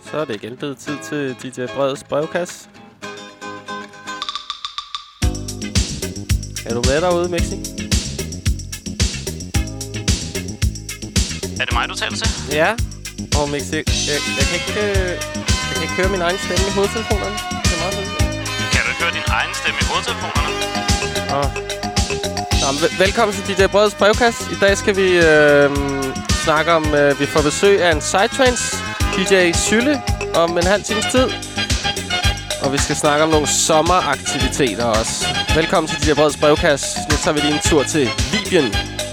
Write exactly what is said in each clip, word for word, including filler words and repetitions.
Så er det igen blevet tid til D J Breds brevkasse. Er du med derude, Mixi? Er det mig, du taler til? Ja. Og Mixi, jeg, jeg, kan ikke, jeg kan ikke høre min egen stemme i hovedtelefonerne. Det er meget fedt. Kan du ikke høre din egen stemme i hovedtelefonerne? Åh. Nå, vel- velkommen til D J Breds brevkasse. I dag skal vi øh, snakke om, øh, vi får besøg af en Psytrance, D J Sylle, om en halv times tid. Og vi skal snakke om nogle sommeraktiviteter også. Velkommen til D J Breds brevkasse. Nu tager vi lige en tur til Libyen.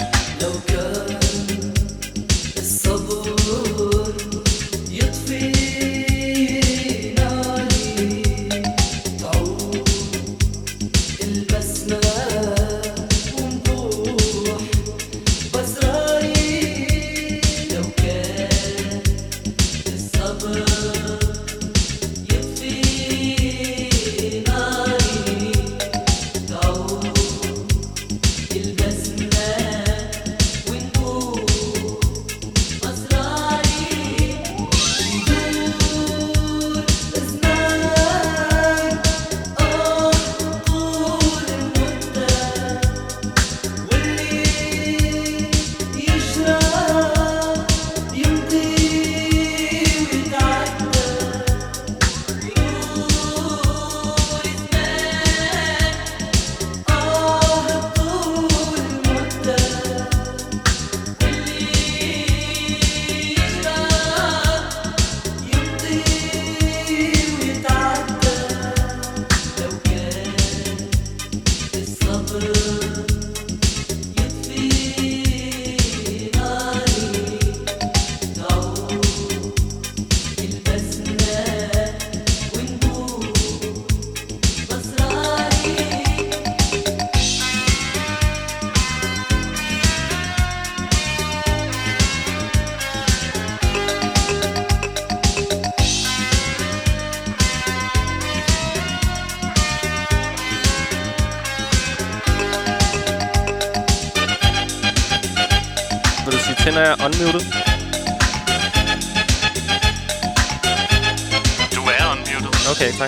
Den er unmuted. Du er unmuted. Okay, tak.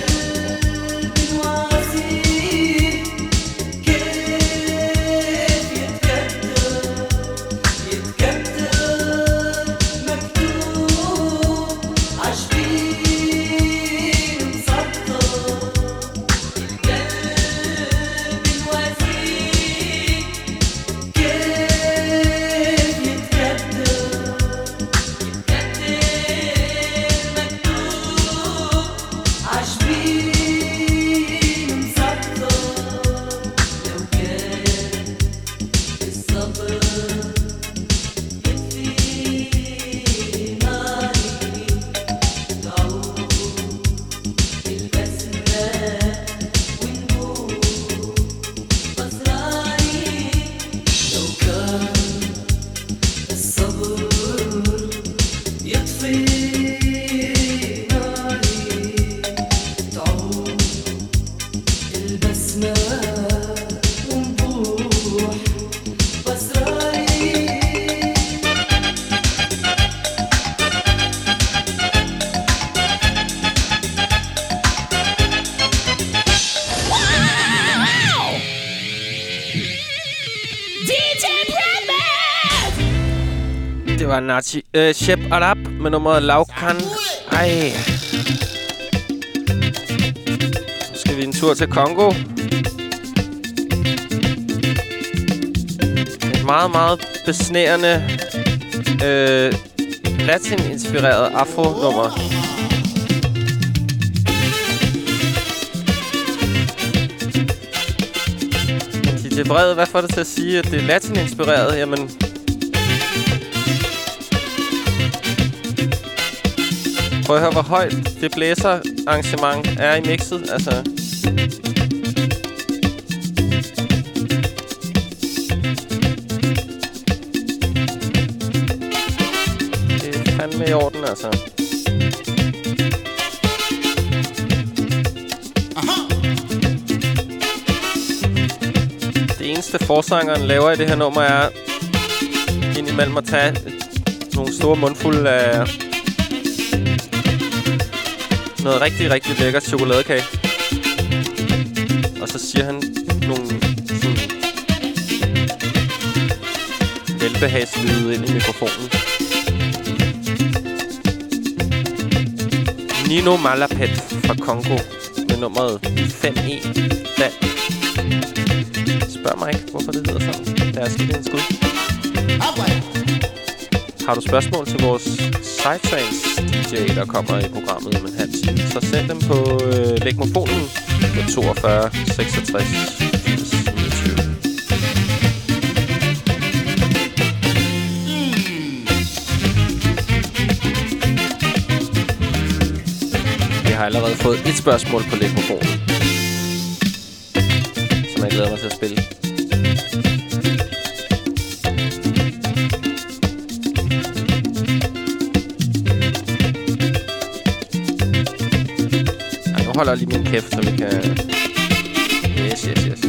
Nazi, øh, Shep Arab med nummeret Laukan. Ej. Så skal vi en tur til Congo. Et meget, meget besnærende øh, latin-inspireret afro-nummer. D J Bred, hvad får det til at sige, at det er latin-inspireret? Jamen... Prøv at høre, hvor højt det blæserarrangement er i mixet. Altså. Det er fandme i orden, altså. Det eneste forsangeren laver i det her nummer er indimellem at tage nogle store mundfulde af noget rigtig, rigtig lækker chokoladekage. Og så siger han nogle sådan velbehagslyde ind i mikrofonen. Nino Malapet fra Congo med nummeret fem E. Dan. Spørg mig ikke, hvorfor det hedder sådan. Lad os give det en skud. Har du spørgsmål til vores Psytrance D J, der kommer i programmet om en halv time, så send dem på øh, Lægmofonen på toogfyrre seksogtres firs niogtyve. Jeg har allerede fået et spørgsmål på Lægmofonen, som jeg glæder mig til at spille. Nu holder jeg lige min kæft, så vi kan... Yes, yes, yes.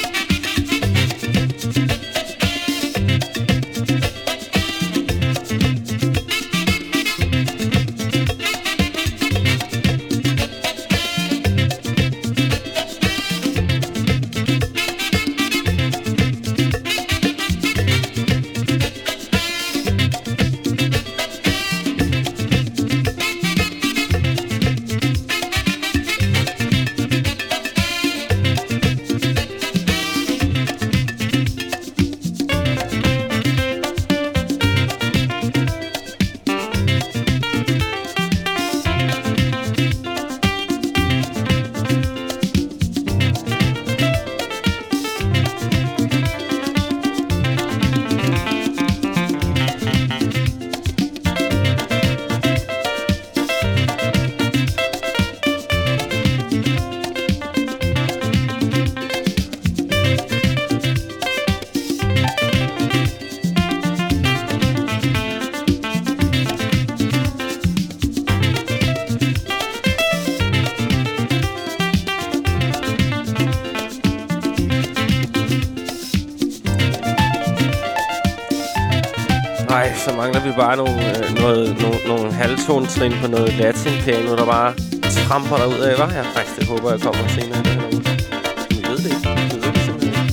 Ej, så mangler vi bare nogle, øh, noget, nogle, nogle halvtonetrin på noget latin-piano, der bare tramper derud af, hva'? Jeg faktisk det håber, jeg kommer senere i den her uge. Vi ved det ikke. Vi ved det simpelthen ikke.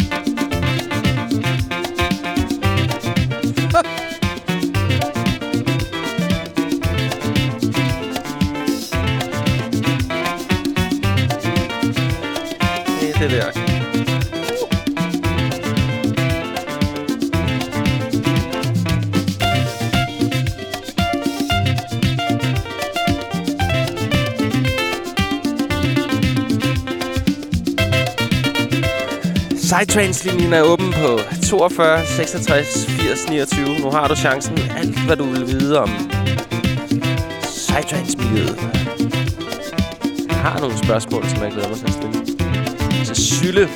Det er det der. Psytrance-linjen er åben på toogfyrre seksogtres firs niogtyve. Nu har du chancen. Alt, hvad du vil vide om Psytrance-miljøet. Jeg har nogle spørgsmål, som jeg glæder mig til at stille. Så Sylle.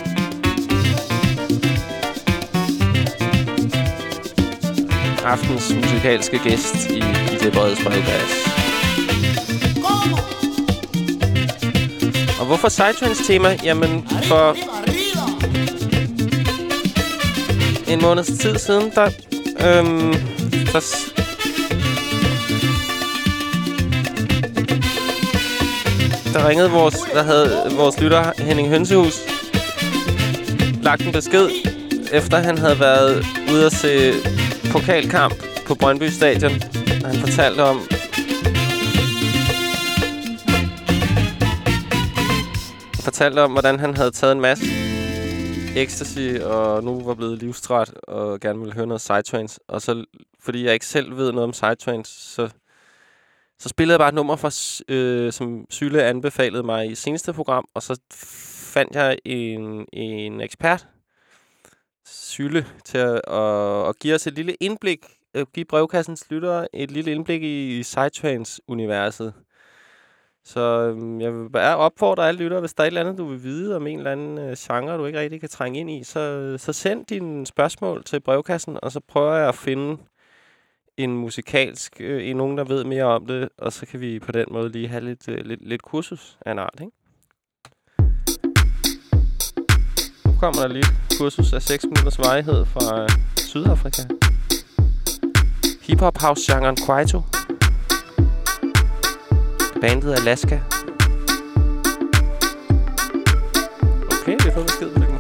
Aftens musikalske gæst i D J Breds Brevkasse. Og hvorfor Psytrance-tema? Jamen, for en måneds tid siden, der, øhm, der, der ringede vores, der havde vores lytter Henning Hønsehus lagt en besked, efter han havde været ude at se pokalkamp på Brøndby Stadion. Han fortalte om, fortalte om, hvordan han havde taget en masse ecstasy, og nu var blevet livstræt, og gerne ville høre noget Psytrance. Og så, fordi jeg ikke selv ved noget om Psytrance, så, så spillede jeg bare et nummer, for, øh, som Sylle anbefalede mig i seneste program, og så fandt jeg en, en ekspert, Sylle, til at, at, at give os et lille indblik, at give brevkassens lyttere et lille indblik i, i Psytrance-universet. Så øhm, jeg vil bare opfordre alle lyttere, hvis der er et eller andet, du vil vide om en eller anden øh, genre, du ikke rigtig kan trænge ind i, så, så send dine spørgsmål til brevkassen, og så prøver jeg at finde en musikalsk, øh, en nogen, der ved mere om det, og så kan vi på den måde lige have lidt, øh, lidt, lidt kursus af en art, ikke? Nu kommer der lige et kursus af seks minutters varighed fra øh, Sydafrika. Hip-hop-house-genren Kwaito. Bandet Alaska. Okay, vi har fået besked på det.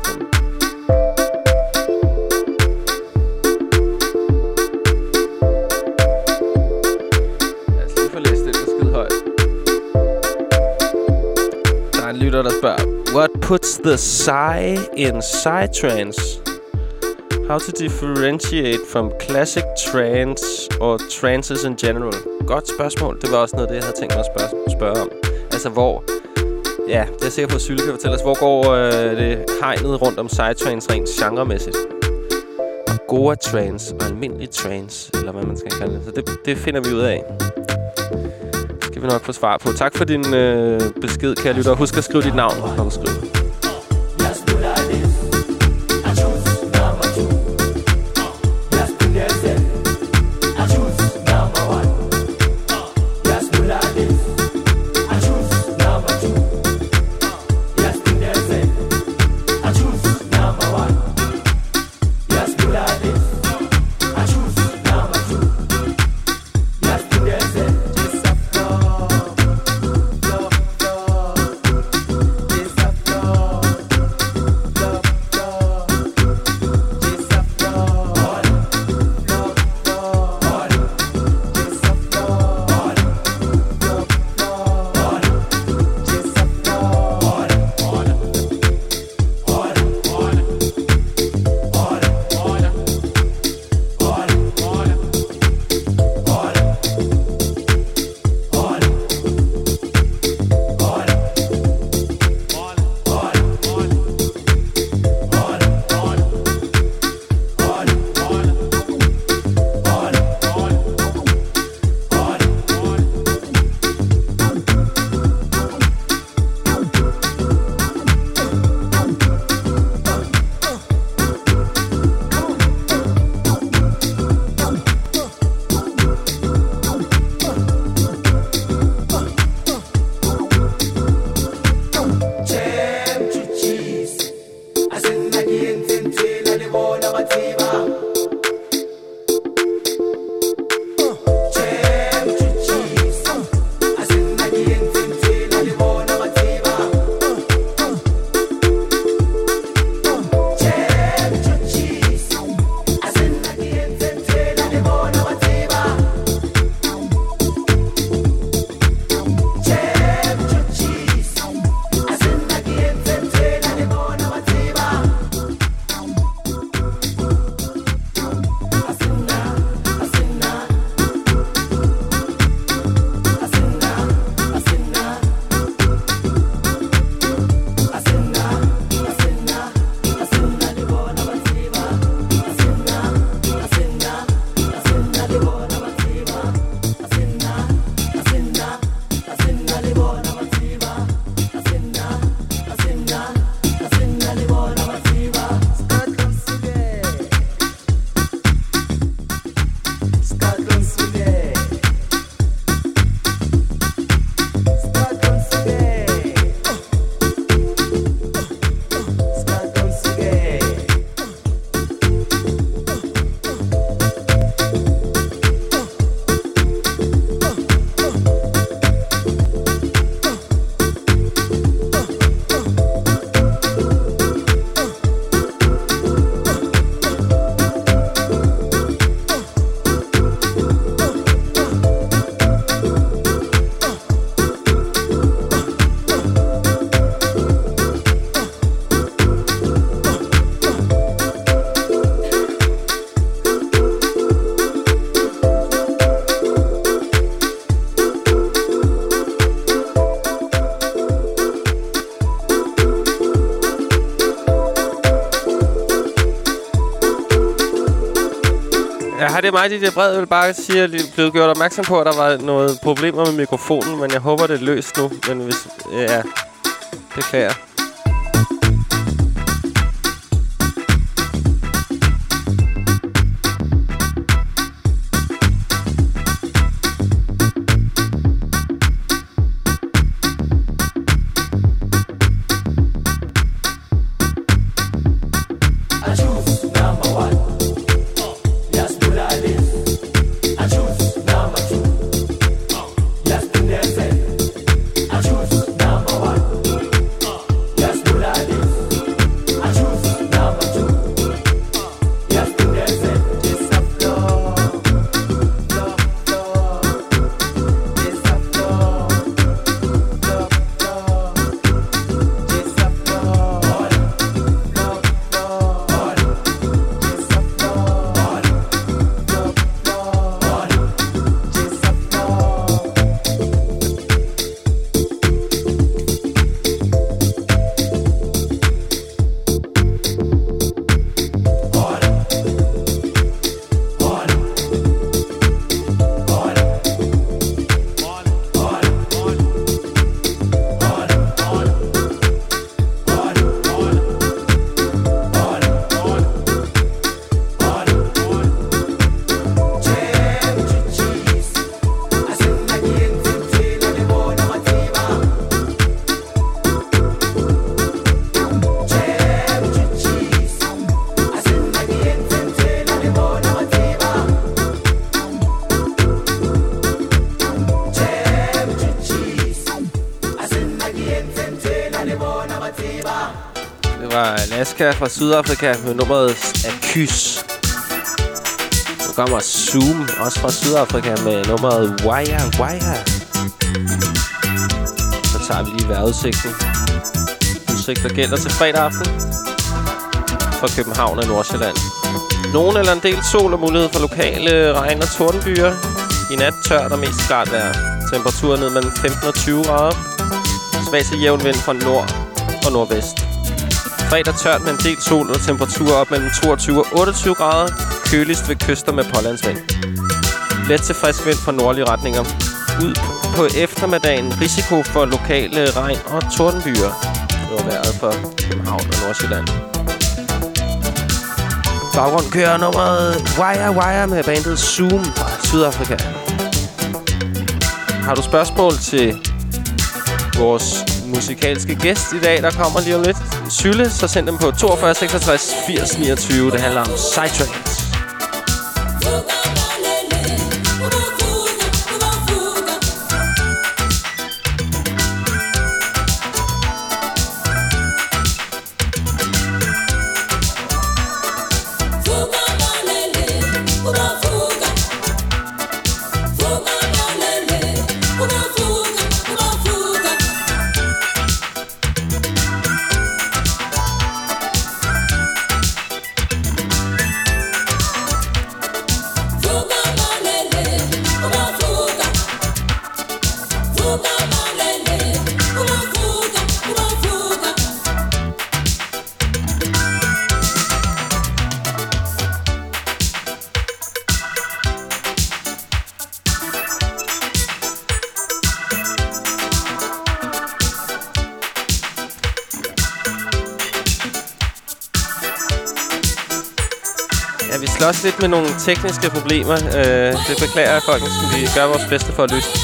Lad os lige få læst det skide højt. Der er en lytter, der spørger: What puts the psy in psytrance? How to differentiate from classic trance or trances in general? Godt spørgsmål. Det var også noget, det jeg havde tænkt mig at spørge, spørge om. Altså, hvor... Ja, det er sikker på, at Sylle kan fortælle os. Hvor går øh, det hegnet rundt om psytrance rent genremæssigt? Og goa trance og almindelig trance, eller hvad man skal kalde det. Så det, det finder vi ud af. Det skal vi nok få svar på. Tak for din øh, besked, kære lytter. Husk at skrive dit navn, når du skriver. Ja, det er mig, det er bredt. Jeg vil bare sige, at jeg er blevet gjort opmærksom på, at der var noget problemer med mikrofonen, men jeg håber, det er løst nu. Men hvis... Ja, beklager. Aska fra Sydafrika med nummeret Akys. Nu kommer Zoom, også fra Sydafrika, med nummeret Wire Wire. Så tager vi lige vejrudsigten. Udsigt, der gælder til fredag aften fra København og Nordsjælland. Nogen eller en del sol og mulighed for lokale regn- og tordenbyer. I nat tørt og mest klart vejr. Temperaturen ned mellem femten og tyve grader. Svag til jævn vind fra nord og nordvest. Fredag tørt med en del sol og temperaturer op mellem toogtyve og otteogtyve grader. Køligst ved kyster med pålandsvind. Let til frisk vind fra nordlige retninger. Ud på eftermiddagen risiko for lokale regn- og tordenbyer. Det var vejret for København og Nordsjælland. Baggrund kører nummeret Wire Wire med bandet Zoom fra Sydafrika. Har du spørgsmål til vores musikalske gæst i dag, der kommer lige om lidt, Sylle, så send dem på toogfyrre seksogtres firs niogtyve. Det handler om Psytrance. Også lidt med nogle tekniske problemer. Øh, det beklager jeg, folkens. Vi gør vores bedste for at løse.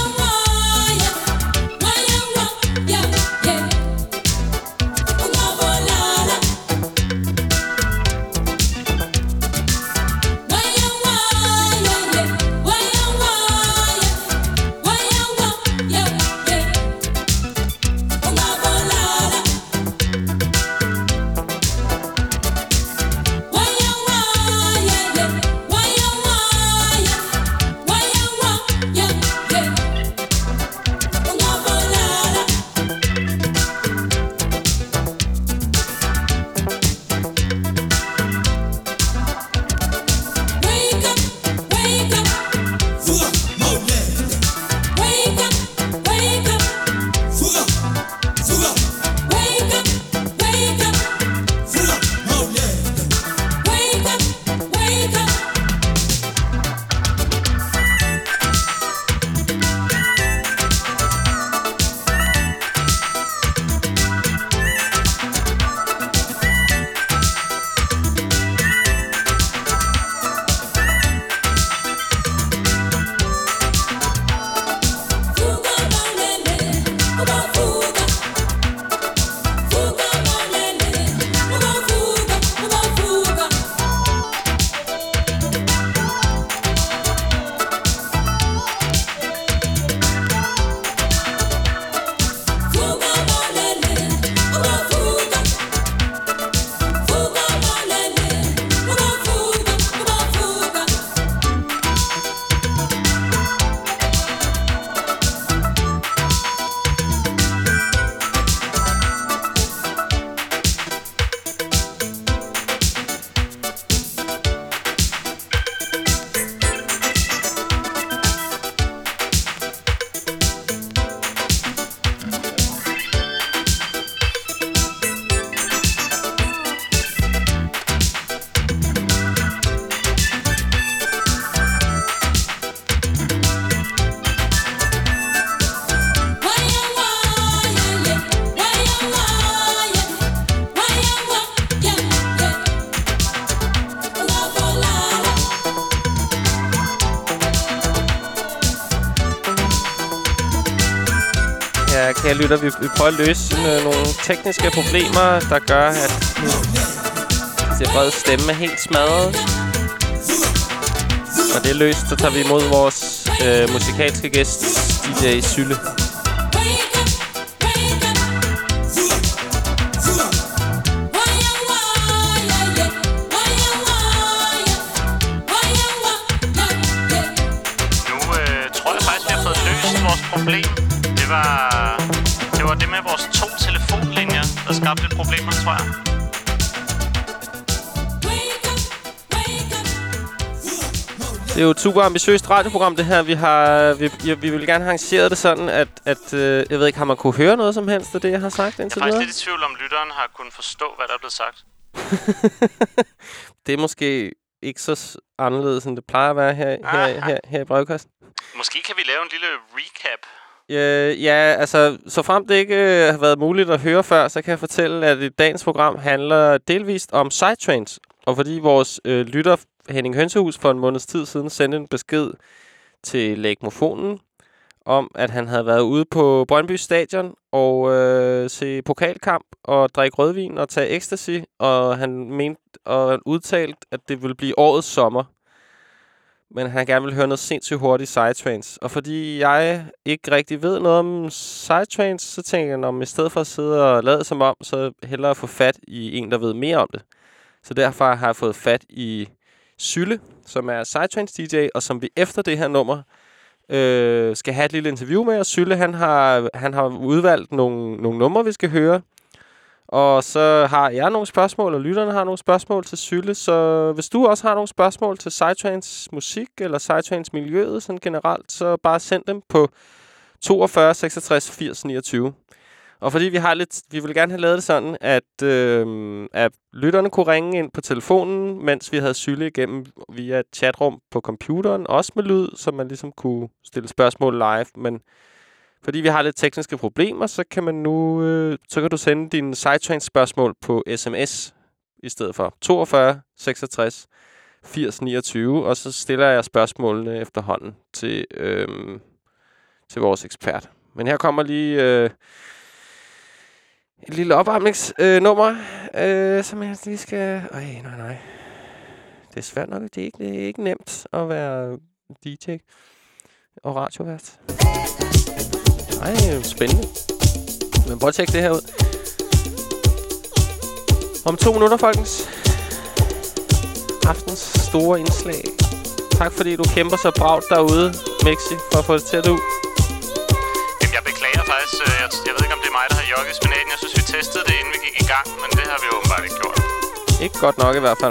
Kære lytter, vi, vi prøver at løse øh, nogle tekniske problemer, der gør, at det brede stemme er helt smadret. Når det er løst, så tager vi imod vores øh, musikalske gæst, D J Sylle. vores problem, det var, det var det med vores to telefonlinjer, der skabte lidt problemer, tror jeg. Det er jo et super ambitiøst radioprogram, det her. Vi har vi, vi vil gerne have arrangeret det sådan, at, at øh, jeg ved ikke, har man kunne høre noget som helst af det, jeg har sagt indtil videre? Jeg er faktisk lidt i tvivl om, lytteren har kunnet forstå, hvad der er blevet sagt. Det er måske ikke så anderledes, end det plejer at være her, her, her, her i brevkassen. Måske kan vi lave en lille recap. Øh, ja, altså, så frem det ikke øh, har været muligt at høre før, så kan jeg fortælle, at i dagens program handler delvist om Psytrance. Og fordi vores øh, lytter Henning Hønsehus for en måneds tid siden sendte en besked til Lægmofonen om, at han havde været ude på Brøndby Stadion og øh, se pokalkamp og drikke rødvin og tage ecstasy, og han mente og udtalt, at det ville blive årets sommer. Men han gerne ville høre noget sindssygt hurtigt Psytrance. Og fordi jeg ikke rigtig ved noget om Psytrance, så tænker jeg, om i stedet for at sidde og lade som om, så hellere få fat i en, der ved mere om det. Så derfor har jeg fået fat i Sylle, som er Psytrance D J, og som vi efter det her nummer øh, skal have et lille interview med. Og Sylle, han har, han har udvalgt nogle, nogle numre, vi skal høre. Og så har jeg nogle spørgsmål, og lytterne har nogle spørgsmål til Sylle. Så hvis du også har nogle spørgsmål til Psytrance musik, eller Psytrance miljøet sådan generelt, så bare send dem på toogfyrre seksogtres firs niogtyve. Og fordi vi har lidt, vi vil gerne have lavet det sådan, at, øh, at lytterne kunne ringe ind på telefonen, mens vi havde Sylle igennem via et chatrum på computeren, også med lyd, så man ligesom kunne stille spørgsmål live. Men fordi vi har lidt tekniske problemer, så kan man nu, øh, så kan du sende dine Psytrance spørgsmål på sms i stedet for toogfyrre seksogtres firs niogtyve, og så stiller jeg spørgsmålene efterhånden til, øh, til vores ekspert. Men her kommer lige øh, et lille opvarmningsnummer, øh, som jeg lige skal... Øj, nej, nej. Det er svært nok. Det er ikke, det er ikke nemt at være D J og radiovært. Ej, spændende. Men prøv at tjekke det her ud. Om to minutter, folkens. Aftens store indslag. Tak fordi du kæmper så bravt derude, Mexi, for at få det til at du. Jamen, jeg beklager faktisk. Jeg, jeg ved ikke, om det er mig, der har jogget spinaten. Jeg synes, vi testede det, inden vi gik i gang, men det har vi åbenbart ikke gjort. Ikke godt nok i hvert fald.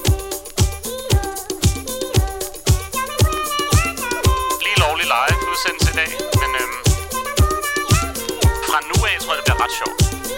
Lige lovlig live udsendelse i dag, men øhm, fra nu af tror jeg, det bliver ret sjovt.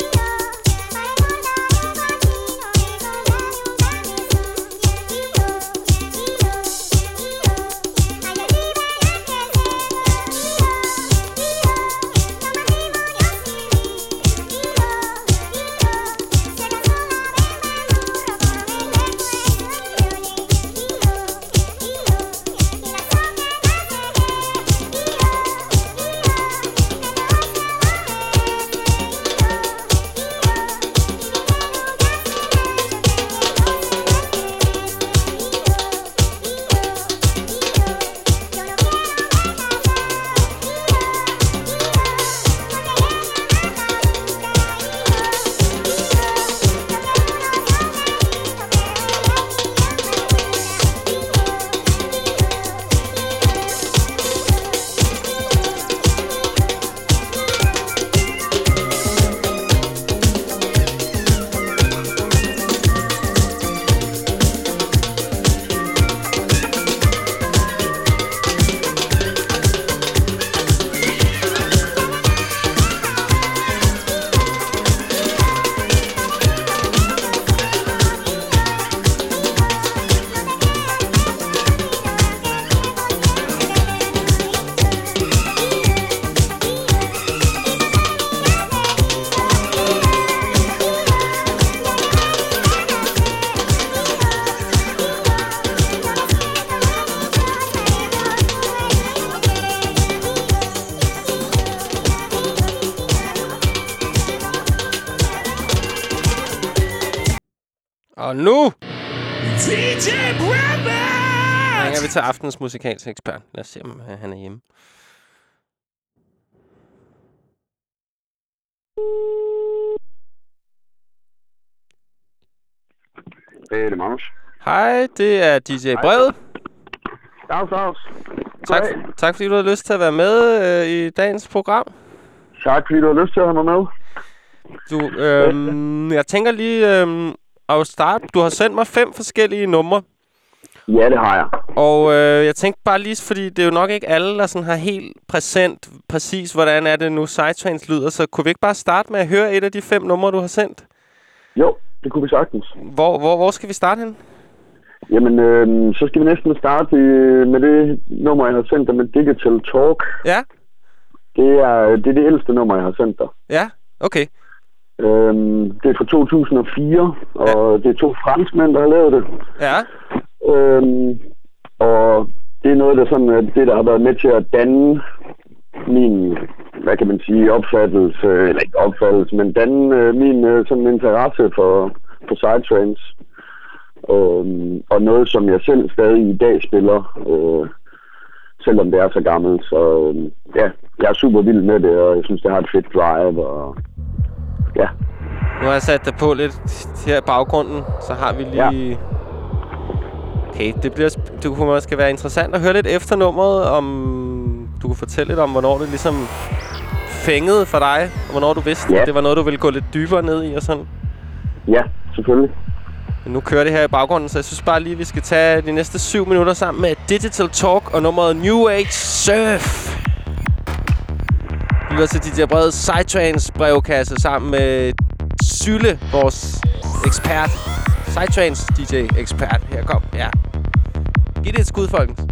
Og nu D J Brabant! ringer vi til aftens musikalske ekspert. Lad os se, om han er hjemme. Hey, det er Magnus. Hej, det er D J Brede. Dags, dags. Tak, tak fordi du har lyst til at være med øh, i dagens program. Tak fordi du har lyst til at have mig med. Du, øh, jeg tænker lige øh, at starte. Du har sendt mig fem forskellige numre. Ja, det har jeg. Og øh, jeg tænkte bare lige, fordi det er jo nok ikke alle, der sådan har helt præsent, præcis, hvordan er det nu Psytrance lyder. Så kunne vi ikke bare starte med at høre et af de fem numre, du har sendt? Jo, det kunne vi sagtens. Hvor, hvor, hvor skal vi starte hen? Jamen, øh, så skal vi næsten starte med det nummer, jeg har sendt dig med Digital Talk. Ja. Det er det, er det ældste nummer, jeg har sendt dig. Ja, okay. Øhm, det er fra to tusind og fire, og ja. Det er to franskmænd, der har lavet det. Ja. Øhm, og det er noget, der sådan, det, der har været med til at danne min, hvad kan man sige, opfattelse, eller ikke opfattelse, men danne øh, min øh, sådan interesse for, for Psytrance. Øhm, og noget, som jeg selv stadig i dag spiller, øh, selvom det er så gammelt. Så øh, ja, jeg er super vild med det, og jeg synes, det har et fedt drive, og ja. Nu har jeg sat dig på lidt her i baggrunden, så har vi lige... Ja. Okay, det, bliver, det kunne måske være interessant at høre lidt efter nummeret, om du kunne fortælle lidt om, hvornår det ligesom fængede for dig, og hvornår du vidste, ja. At det var noget, du ville gå lidt dybere ned i og sådan. Ja, selvfølgelig. Men nu kører det her i baggrunden, så jeg synes bare lige, vi skal tage de næste syv minutter sammen med Digital Talk og nummeret New Age Surf. Vi lytter til D J Breds Psytrance brevkasse sammen med Sylle, vores ekspert. Psytrance D J-ekspert. Her kom, ja. Giv det et skud, folkens.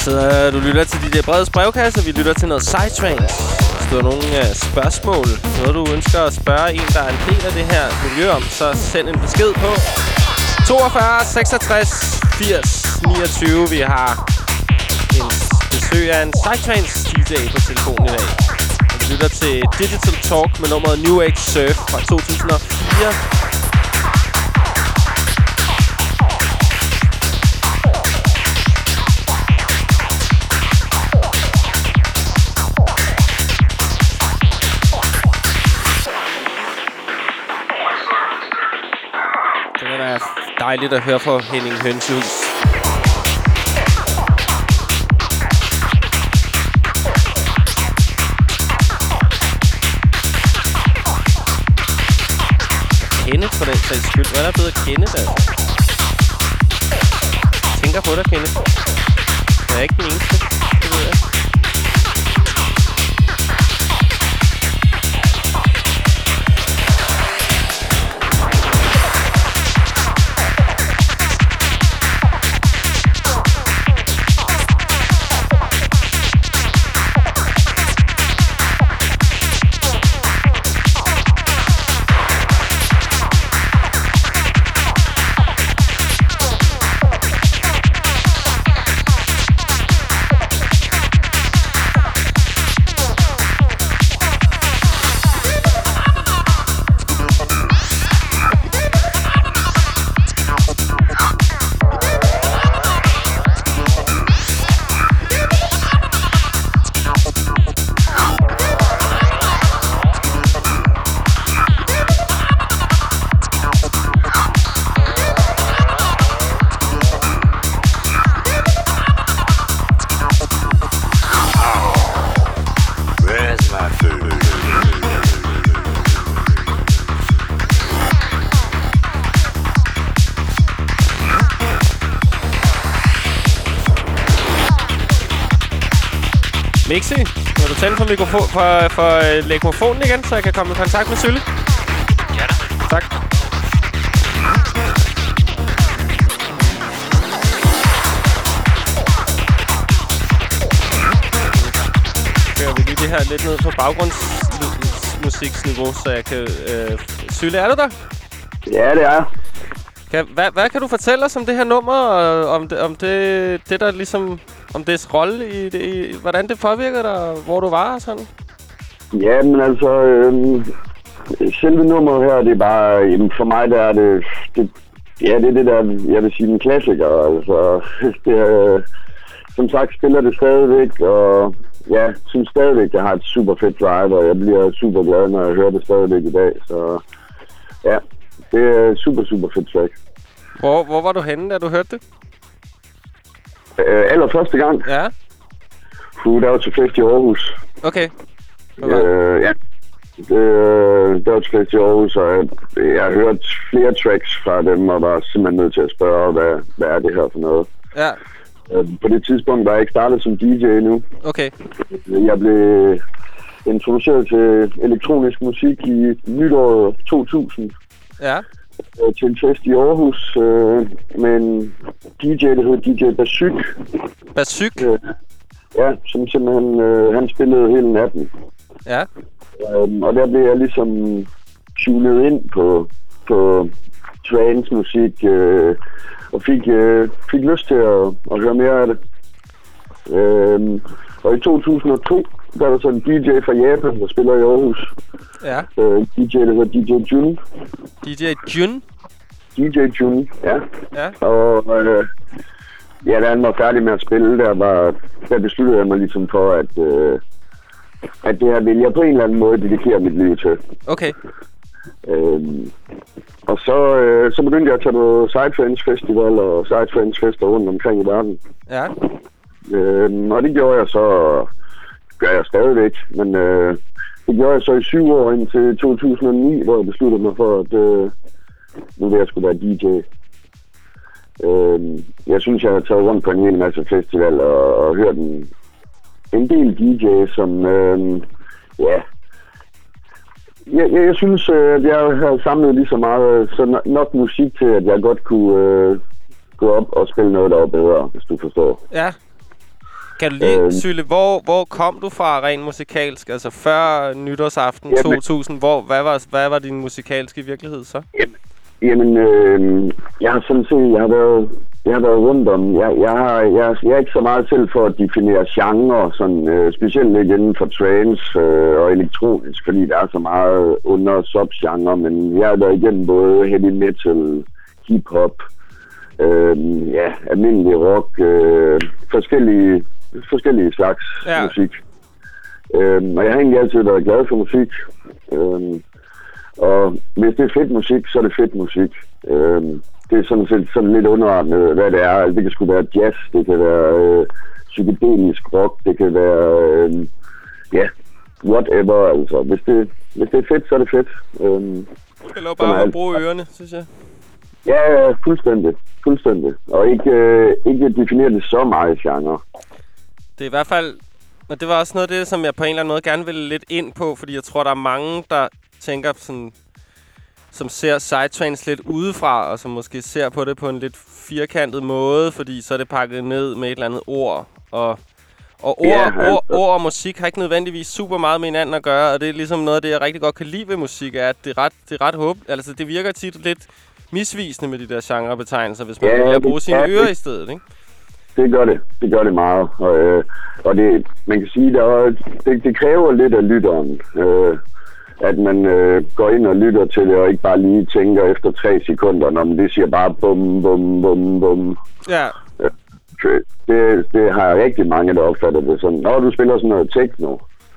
Så du lytter til D J Breds brevkasse, vi lytter til noget Psytrance. Hvis du har nogle uh, spørgsmål, noget du ønsker at spørge en, der er en del af det her miljø om, så send en besked på toogfyrre seksogtres firs niogtyve. Vi har en besøg af en Psytrance D J på telefonen i dag. Og vi lytter til Digital Talk med nummeret New Age Surf fra to tusind og fire. Det er dejligt at høre fra Henning Hønsehus. Kenneth for den sags skyld. Hvad er der blevet Kenneth, altså? Jeg tænker på dig, Kenneth. Jeg er ikke den eneste. Det ved jeg. Mixi, vil du tænde for, mikrofon, for, for uh, mikrofonen igen, så jeg kan komme i kontakt med Sylle? Ja da. Tak. Kører vi lige det her lidt ned på baggrundsmusiksniveau, så jeg kan... Øh, Sylle, er du der? Ja, det er. Kan, hvad, hvad kan du fortælle os om det her nummer, og om det, om det, det der ligesom... Om dets rolle i det, i, hvordan det påvirker dig, hvor du var og sådan? Ja, men altså, øh, selve nummeret her, det er bare, jamen for mig der er det, det, ja, det er det der, jeg vil sige, en klassiker, altså, det er, som sagt spiller det stadigvæk, og ja, synes stadigvæk, jeg har et super fedt drive, og jeg bliver super glad, når jeg hører det stadigvæk i dag, så ja, det er super, super fedt track. Hvor, hvor var du henne, da du hørte det? Øh, allerførste gang. Ja. Puh, der var til fest i Aarhus. Okay. Øh, ja. Det, der var til fest i Aarhus, og jeg, jeg har hørt flere tracks fra dem, og var simpelthen nødt til at spørge, hvad, hvad er det her for noget. Ja. Øh, på det tidspunkt var jeg ikke startet som D J endnu. Okay. Jeg blev introduceret til elektronisk musik i nytåret to tusind. Ja. Til en fest i Aarhus øh, med en D J, der hedder D J Basyk. Basyk? Øh, ja, som simpelthen, øh, han spillede hele natten. Ja. Um, og der blev jeg ligesom tunet ind på, på trance-musik, øh, og fik, øh, fik lyst til at, at høre mere af det. Um, og i to tusind og to, der er der sådan en D J fra Japan, der spiller i Aarhus. Ja. Uh, D J, der hedder D J Jun. D J Jun? D J Jun, ja. Ja. Og øh, ja, da han var færdig med at spille, der, var, der besluttede jeg mig ligesom for, at, øh, at det her ville jeg på en eller anden måde dedikere mit liv til. Okay. Øhm, og så, øh, så begyndte jeg at tage på Psytrance Festival og Psytrance Fester rundt omkring i verden. Ja. Øhm, og det gjorde jeg så, gør jeg stadigvæk, men øh, det gjorde jeg så i syv år indtil to tusind og ni, hvor jeg besluttede mig for, at øh, nu vil jeg skulle være D J. Øhm, jeg synes, jeg har taget rundt på en hel masse festival og, og hørt en, en del D J, som, øh, ja, jeg, jeg, jeg synes, at jeg har samlet lige så meget, så nok musik til, at jeg godt kunne øh, gå op og spille noget, der var bedre, hvis du forstår. Ja. Kan du lige, øh, Sylle, hvor, hvor kom du fra rent musikalsk? Altså før nytårsaften jamen, to tusind, hvor, hvad, var, hvad var din musikalske virkelighed så? Jamen, jamen øh, jeg har sådan set, jeg har været, jeg har været rundt om, jeg, jeg, har, jeg, jeg er ikke så meget selv for at definere genre, sådan, øh, specielt ikke inden for trance øh, og elektronisk, fordi der er så meget under subgenre, men jeg har været igennem både heavy metal, hip-hop, øh, ja, almindelig rock, øh, forskellige, forskellige slags ja. musik. Øh, og jeg har egentlig altid været glad for musik. Øh, og hvis det er fedt musik, så er det fedt musik. Øh, det er sådan set sådan lidt underordnet, hvad det er. Det kan sgu være jazz, det kan være øh, psykedelisk rock, det kan være, øh, ja, whatever. Altså, hvis det, hvis det er fedt, så er det fedt. Øh, det er bare at bruge ørerne, synes jeg. Ja, fuldstændig. Fuldstændig. Og ikke, øh, ikke definere det så meget genre. Det er i hvert fald... Og det var også noget af det, som jeg på en eller anden måde gerne ville lidt ind på, fordi jeg tror, der er mange, der tænker sådan... som ser psytrance lidt udefra, og som måske ser på det på en lidt firkantet måde, fordi så er det pakket ned med et eller andet ord. Og, og ord, yeah, ord, ord og musik har ikke nødvendigvis super meget med hinanden at gøre, og det er ligesom noget af det, jeg rigtig godt kan lide ved musik, er, at det er ret, det er ret håb... Altså, det virker tit lidt misvisende med de der genrebetegnelser, hvis man ja, vil bruge sine ører det, i stedet, ikke? Det gør det. Det gør det meget. Og, øh, og det, man kan sige, at det, det kræver lidt af lytteren, øh, at man øh, går ind og lytter til det, og ikke bare lige tænker efter tre sekunder, når det siger bare bum, bum, bum, bum. Ja. Øh, det, det har rigtig mange, der opfatter det sådan. Når du spiller sådan noget techno,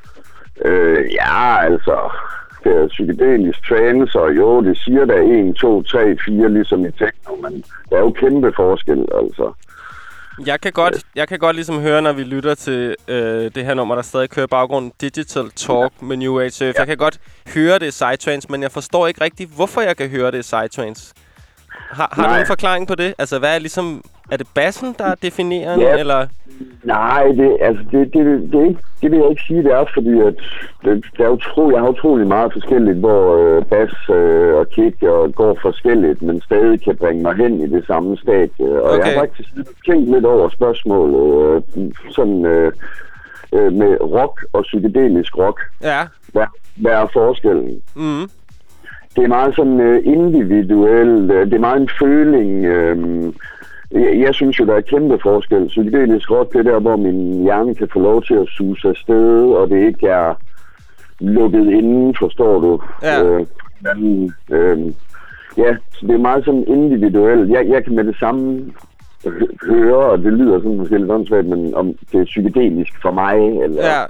øh, ja, altså... Det er psykedelisk trance, og jo, det siger der en, to, tre, fire, ligesom i techno, men der er jo kæmpe forskel, altså. Jeg kan godt, jeg kan godt ligesom høre, når vi lytter til øh, det her nummer, der stadig kører baggrunden, Digital Talk ja. med New Age Surf. Ja. Jeg kan godt høre det i psytrance, men jeg forstår ikke rigtig, hvorfor jeg kan høre det i psytrance. Har, har du en forklaring på det? Altså, hvad er ligesom... Er det bassen, der er definerende, ja. eller...? Nej, det, altså, det, det, det, det, det vil jeg ikke sige, det er, fordi at det, det er utrolig, jeg har utrolig meget forskelligt, hvor øh, bas øh, og kick og går forskelligt, men stadig kan bringe mig hen i det samme stadie. Og okay. Jeg har faktisk tænkt lidt over spørgsmålet, øh, sådan øh, øh, med rock og psykedelisk rock. Ja. Hvad, hvad er forskellen? Mhm. Det er meget sådan uh, individuelt, uh, det er meget en føling. Uh, jeg, jeg synes jo, der er kæmpe forskel. Psykedelisk rock, det er der, hvor min hjerne kan få lov til at suse afsted, og det ikke er lukket inden, forstår du? Ja. Uh, men, uh, ja, så det er meget sådan individuelt. Jeg, jeg kan med det samme høre, og det lyder sådan måske lidt åndssvagt, men om det er psykedelisk for mig, eller... Ja.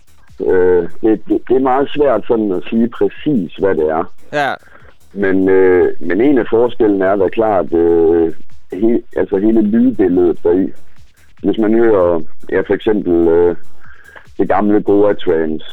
Øh, det, det, det er meget svært sådan at sige præcis, hvad det er. Ja. Men, øh, men en af forskellen er da klart, øh, he, altså hele lydbilledet deri. Hvis man hører, ja, for eksempel øh, det gamle Goa Trance,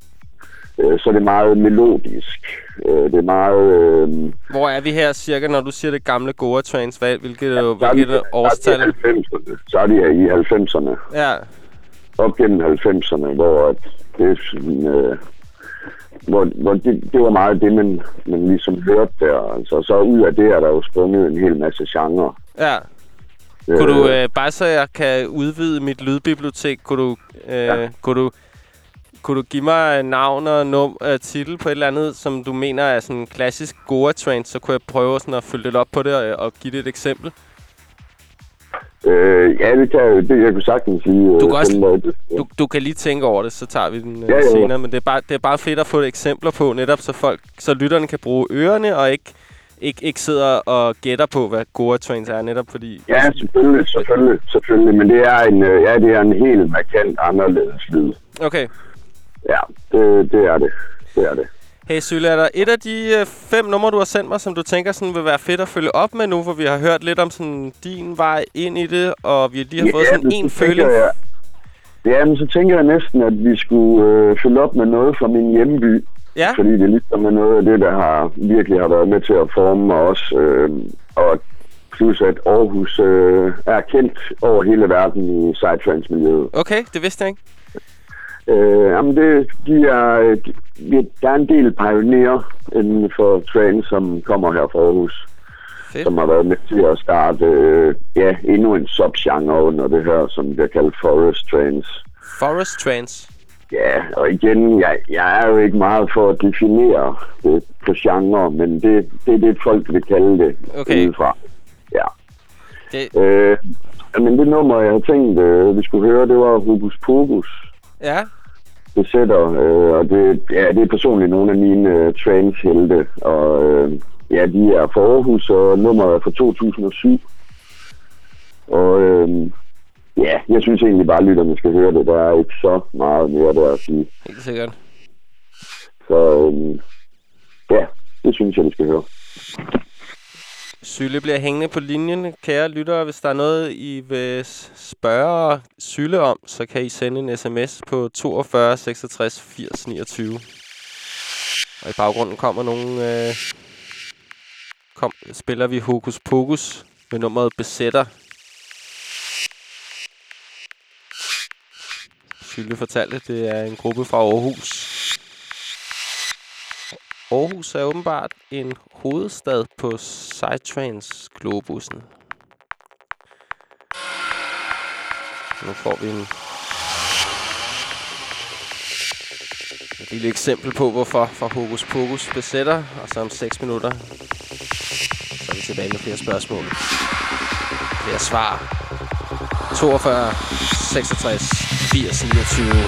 øh, så er det meget melodisk. Øh, det er meget... Øh, Hvor er vi her cirka, når du siger det gamle Goa Trance? Hvad, hvilket ja, hvilket årstal? Så er de i halvfemserne. Ja. Op gennem halvfemserne, hvor det er sådan, øh, hvor, hvor det, det var meget det, man, man ligesom hørte der. Altså, så ud af det er der jo sprunget en hel masse genre. Ja. Øh, kunne du, øh, bare så jeg kan udvide mit lydbibliotek, kunne du, øh, ja. kunne du, kunne du give mig navn og num, øh, titel på et eller andet, som du mener er sådan klassisk Goa Trance, så kunne jeg prøve sådan at følge lidt op på det og, og give det et eksempel. Øh, ja, det kan jeg, det jeg kunne sagtens sige. Du kan, også, du, du kan lige tænke over det, så tager vi den øh, ja, ja. senere. Men det er, bare, det er bare fedt at få eksempler på, netop så folk, så lytterne kan bruge ørerne og ikke, ikke, ikke sidder og gætter på, hvad Goa Trance er, netop fordi... Ja, selvfølgelig, selvfølgelig, selvfølgelig. Men det er en, ja, det er en helt markant anderledes lyd. Okay. Ja, det, det er det. Det er det. Hey Sylle, er der et af de øh, fem numre, du har sendt mig, som du tænker sådan vil være fedt at følge op med nu, hvor vi har hørt lidt om sådan din vej ind i det, og vi lige har ja, fået sådan en føling? Jeg, ja, men så tænker jeg næsten, at vi skulle øh, følge op med noget fra min hjemby. Ja. Fordi det ligesom er noget af det, der har virkelig har været med til at forme mig også. Øh, og plus at Aarhus øh, er kendt over hele verden i psytrance-miljøet. Okay, det vidste jeg ikke. Øh, jamen det, de er, de, der er en del pionerer inden for trance, som kommer her fra Aarhus. Fedt. Som har været med til at starte øh, ja, endnu en subgenre under det her, som bliver kaldt Forest Trance. Forest Trance? Ja, og igen, jeg, jeg er jo ikke meget for at definere det på genre, men det, det er det, folk vil kalde det okay. udefra. Ja. Det... Øh, men det nummer, jeg havde tænkt, øh, vi skulle høre, det var Hokus Pokus. Ja. Besætter, øh, og det, ja, det er personligt nogle af mine øh, trance-helte, og øh, ja, de er fra Aarhus, og nummeret er fra to tusind og syv. Og øh, ja, jeg synes egentlig bare, at lytterne skal høre det. Der er ikke så meget mere der at sige. Helt sikkert. Så øh, ja, det synes jeg, vi skal høre. Sylle bliver hængende på linjen. Kære lyttere, hvis der er noget, I vil spørge Sylle om, så kan I sende en sms på toogfyrre seksogtres firs niogtyve. Og i baggrunden kommer nogle... Øh, kom, spiller vi Hokus Pokus med nummeret Besætter. Sylle fortalte, det er en gruppe fra Aarhus. Aarhus er åbenbart en hovedstad på Psytrance-globussen. Nu får vi en et lille eksempel på, hvorfor for Hokus Pokus besætter. Og så om seks minutter, så er vi tilbage med flere spørgsmål. Flere svar. toogfyrre seksogtres firs niogtyve.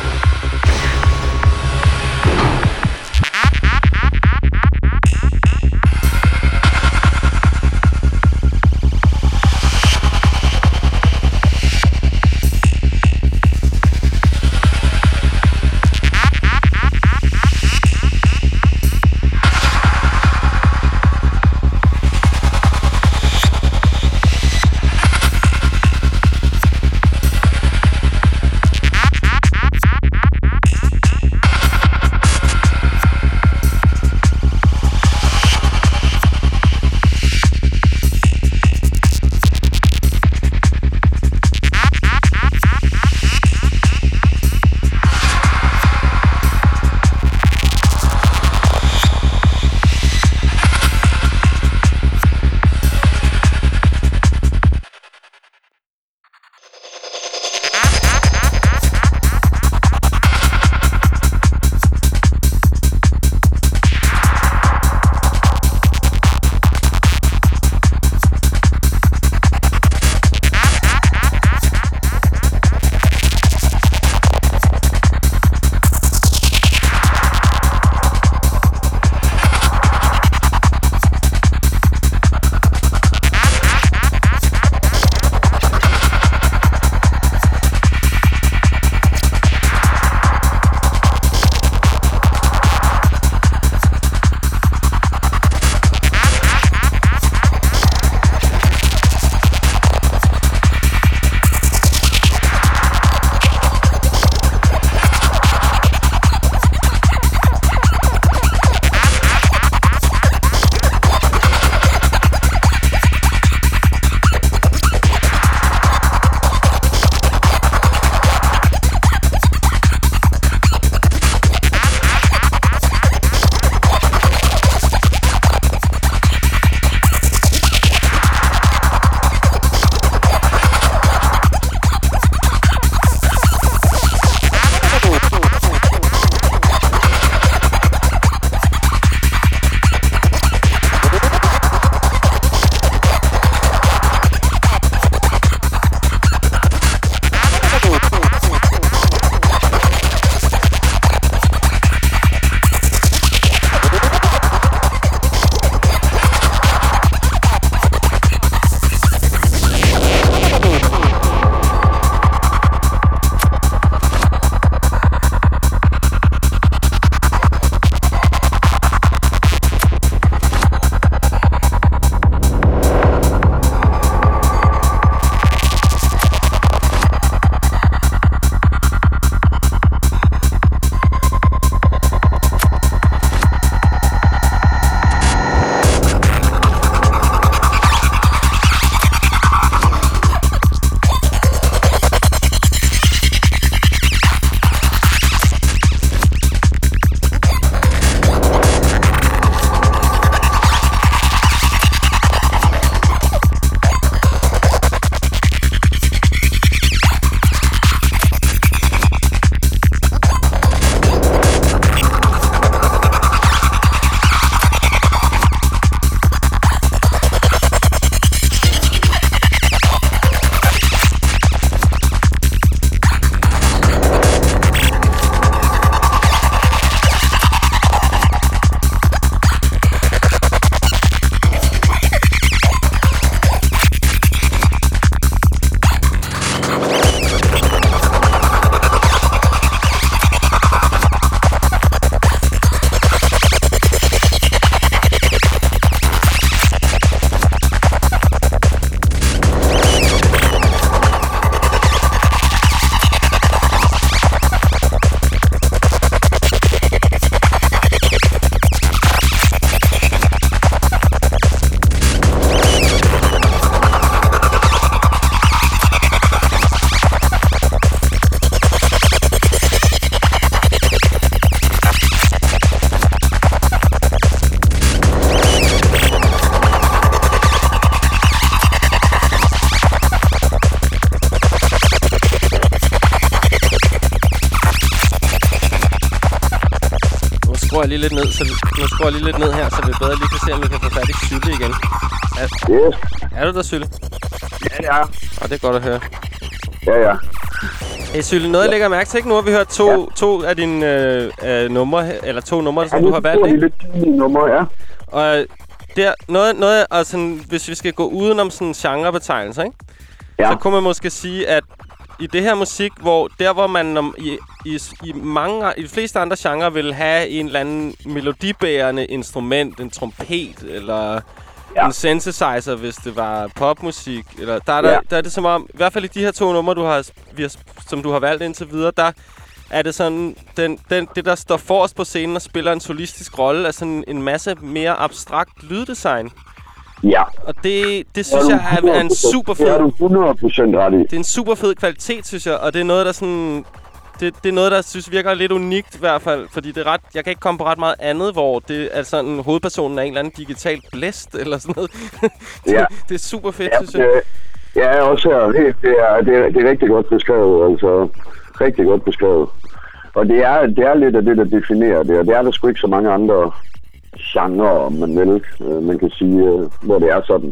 jeg lige lidt ned, så nu skruer jeg lige lidt ned her, så vi bedre lige kan se, om vi kan få fat i Sylle igen. Er, Yes. er du der, Sylle? Ja, ja. Og det er godt at høre. Ja, ja. Hey, Sylle, noget jeg lægger mærke til, ikke? Nu har vi hørt to, ja. to af dine øh, øh, numre, eller to numre, som ja, du har valgt, ikke? Det er lidt numre, ja. Og der, noget, noget altså, hvis vi skal gå udenom sådan genrebetegnelser, ikke? Ja. Så kunne man måske sige, at i det her musik, hvor der hvor man om, i, i, i mange i de fleste andre genrer vil have en eller anden melodibærende instrument, en trompet eller ja. en synthesizer, hvis det var popmusik, eller der er der, ja. der er det som om, i hvert fald i de her to numre, du har, vi har som du har valgt indtil videre, der er det sådan den, den det der står forrest på scenen og spiller en solistisk rolle, er sådan en masse mere abstrakt lyddesign. Ja. Og det, det synes jeg er, er en super fed... Det er du hundrede procent ret i. Det er en super fed kvalitet, synes jeg, og det er noget, der sådan... Det, det er noget, der synes virker lidt unikt i hvert fald, fordi det er ret... Jeg kan ikke komme på ret meget andet, hvor det er sådan hovedpersonen er en eller anden digital blæst, eller sådan noget. det, ja. det er super fedt, ja, synes jeg. Det, ja, også her. Det, det, er, det, er, det er rigtig godt beskrevet, altså. Rigtig godt beskrevet. Og det er, det er lidt af det, der definerer det, og det er der sgu ikke så mange andre genre, om man vil, øh, man kan sige, øh, hvor det er sådan.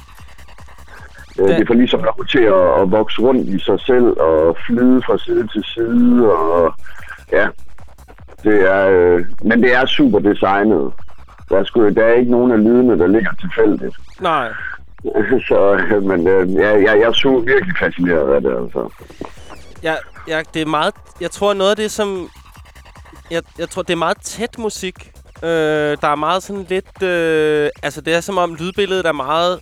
Øh, det får ligesom lov til at, at vokse rundt i sig selv og flyde fra side til side, og ja, det er, øh, men det er super designet. Der er, sgu, der er ikke nogen af lydene, der ligger tilfældigt. Nej. Så, men øh, ja, jeg, jeg er så virkelig fascineret af det, altså. Ja, ja, det er meget... Jeg tror, noget af det, som... Jeg, jeg tror, det er meget tæt musik. Øh, der er meget sådan lidt... Øh, altså, det er som om lydbilledet er meget...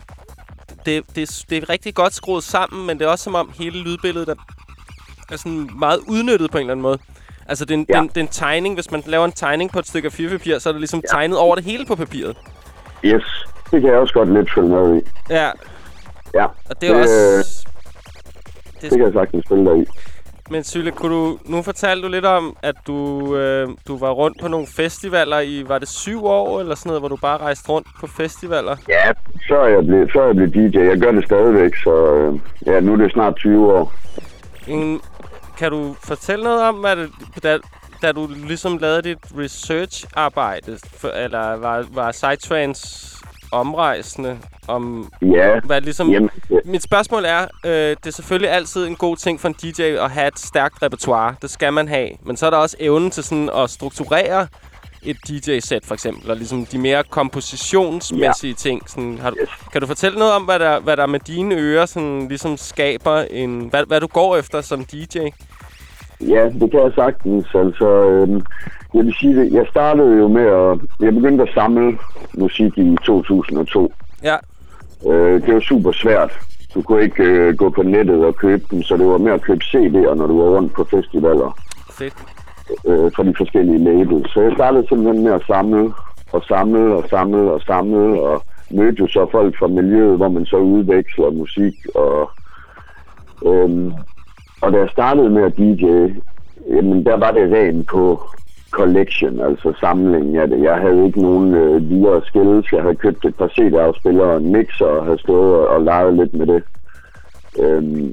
Det, det, det er rigtig godt skruet sammen, men det er også som om hele lydbilledet er, er sådan meget udnyttet på en eller anden måde. Altså, det er en, ja. den, den tegning... Hvis man laver en tegning på et stykke papir, så er det ligesom ja. tegnet over det hele på papiret. Yes, det kan jeg også godt lidt følge med i. Ja. Ja. Og det er øh, også... Det, det kan jeg sagtens spille dig i. Men Sylle, kunne du, nu fortalte du lidt om, at du, øh, du var rundt på nogle festivaler i, var det syv år eller sådan noget, hvor du bare rejste rundt på festivaler? Ja, før jeg blev, før jeg blev D J. Jeg gør det stadigvæk, så øh, ja, nu er det snart tyve år. En, kan du fortælle noget om, hvad det, da, da du ligesom lavede dit research-arbejde, for, eller var, var Psytrance omrejsende om ja, hvad ligesom jamen, ja. Mit spørgsmål er øh, det er selvfølgelig altid en god ting for en D J at have et stærkt repertoire. Det skal man have, men så er der også evnen til sådan at strukturere et D J-sæt for eksempel, og ligesom de mere kompositionsmæssige ja. ting. Sådan, har du, yes. Kan du fortælle noget om hvad der hvad der med dine ører sådan ligesom skaber en hvad hvad du går efter som D J? Ja, det kan jeg sagtens. Altså, øh, jeg vil sige det. Jeg startede jo med at... Jeg begyndte at samle musik i to tusind og to. Ja. Øh, det var super svært. Du kunne ikke øh, gå på nettet og købe dem, så det var med at købe C D'er, når du var rundt på festivaler. Fedt. Øh, fra de forskellige labels. Så jeg startede simpelthen med at samle, og samle, og samle, og samle, og mødte jo så folk fra miljøet, hvor man så udveksler musik, og... Øh, Og da jeg startede med at D J, jamen der var det rent på collection, altså samling af det. Jeg havde ikke nogen øh, videre skills. Jeg havde købt et par C D-afspillere og en mixer og havde stået og, og leget lidt med det. Øhm,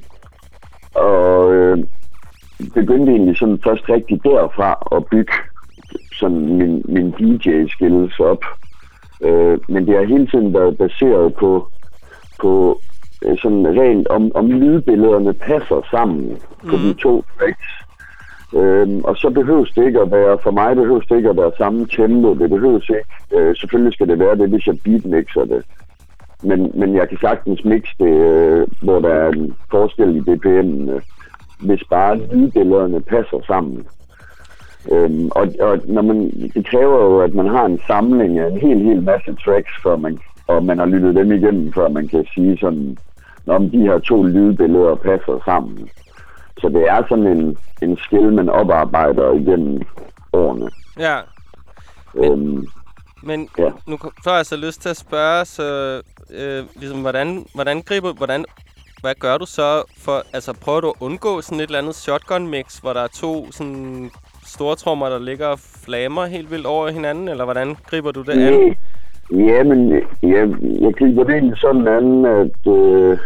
og øh, begyndte egentlig sådan først rigtig derfra at bygge sådan min, min D J-skills op. Øh, men det har hele tiden været baseret på... på sådan rent om, om lydbillederne passer sammen på mm. de to tracks. Øhm, og så behøves det ikke at være, for mig behøves det ikke at være samme tempo, det behøves ikke. Øh, selvfølgelig skal det være det, hvis jeg beatmixer det. Men, men jeg kan sagtens mixe det, øh, hvor der er en forskel i B P M'ene, hvis bare lydbillederne passer sammen. Øhm, og og når man, det kræver jo, at man har en samling af en hel, hel masse tracks, før man, og man har lyttet dem igennem, før man kan sige sådan, om de her to lydbilleder passer sammen. Så det er sådan en, en skill, man oparbejder igennem årene. Ja. Men, øhm, men ja. nu får jeg så lyst til at spørge, så øh, ligesom, hvordan, hvordan griber, hvordan, hvad gør du så for, altså prøver du at undgå sådan et eller andet shotgun-mix, hvor der er to sådan store trommer, der ligger og flammer helt vildt over hinanden, eller hvordan griber du det an? Ja, men jeg, jeg griber det egentlig sådan an, at øh,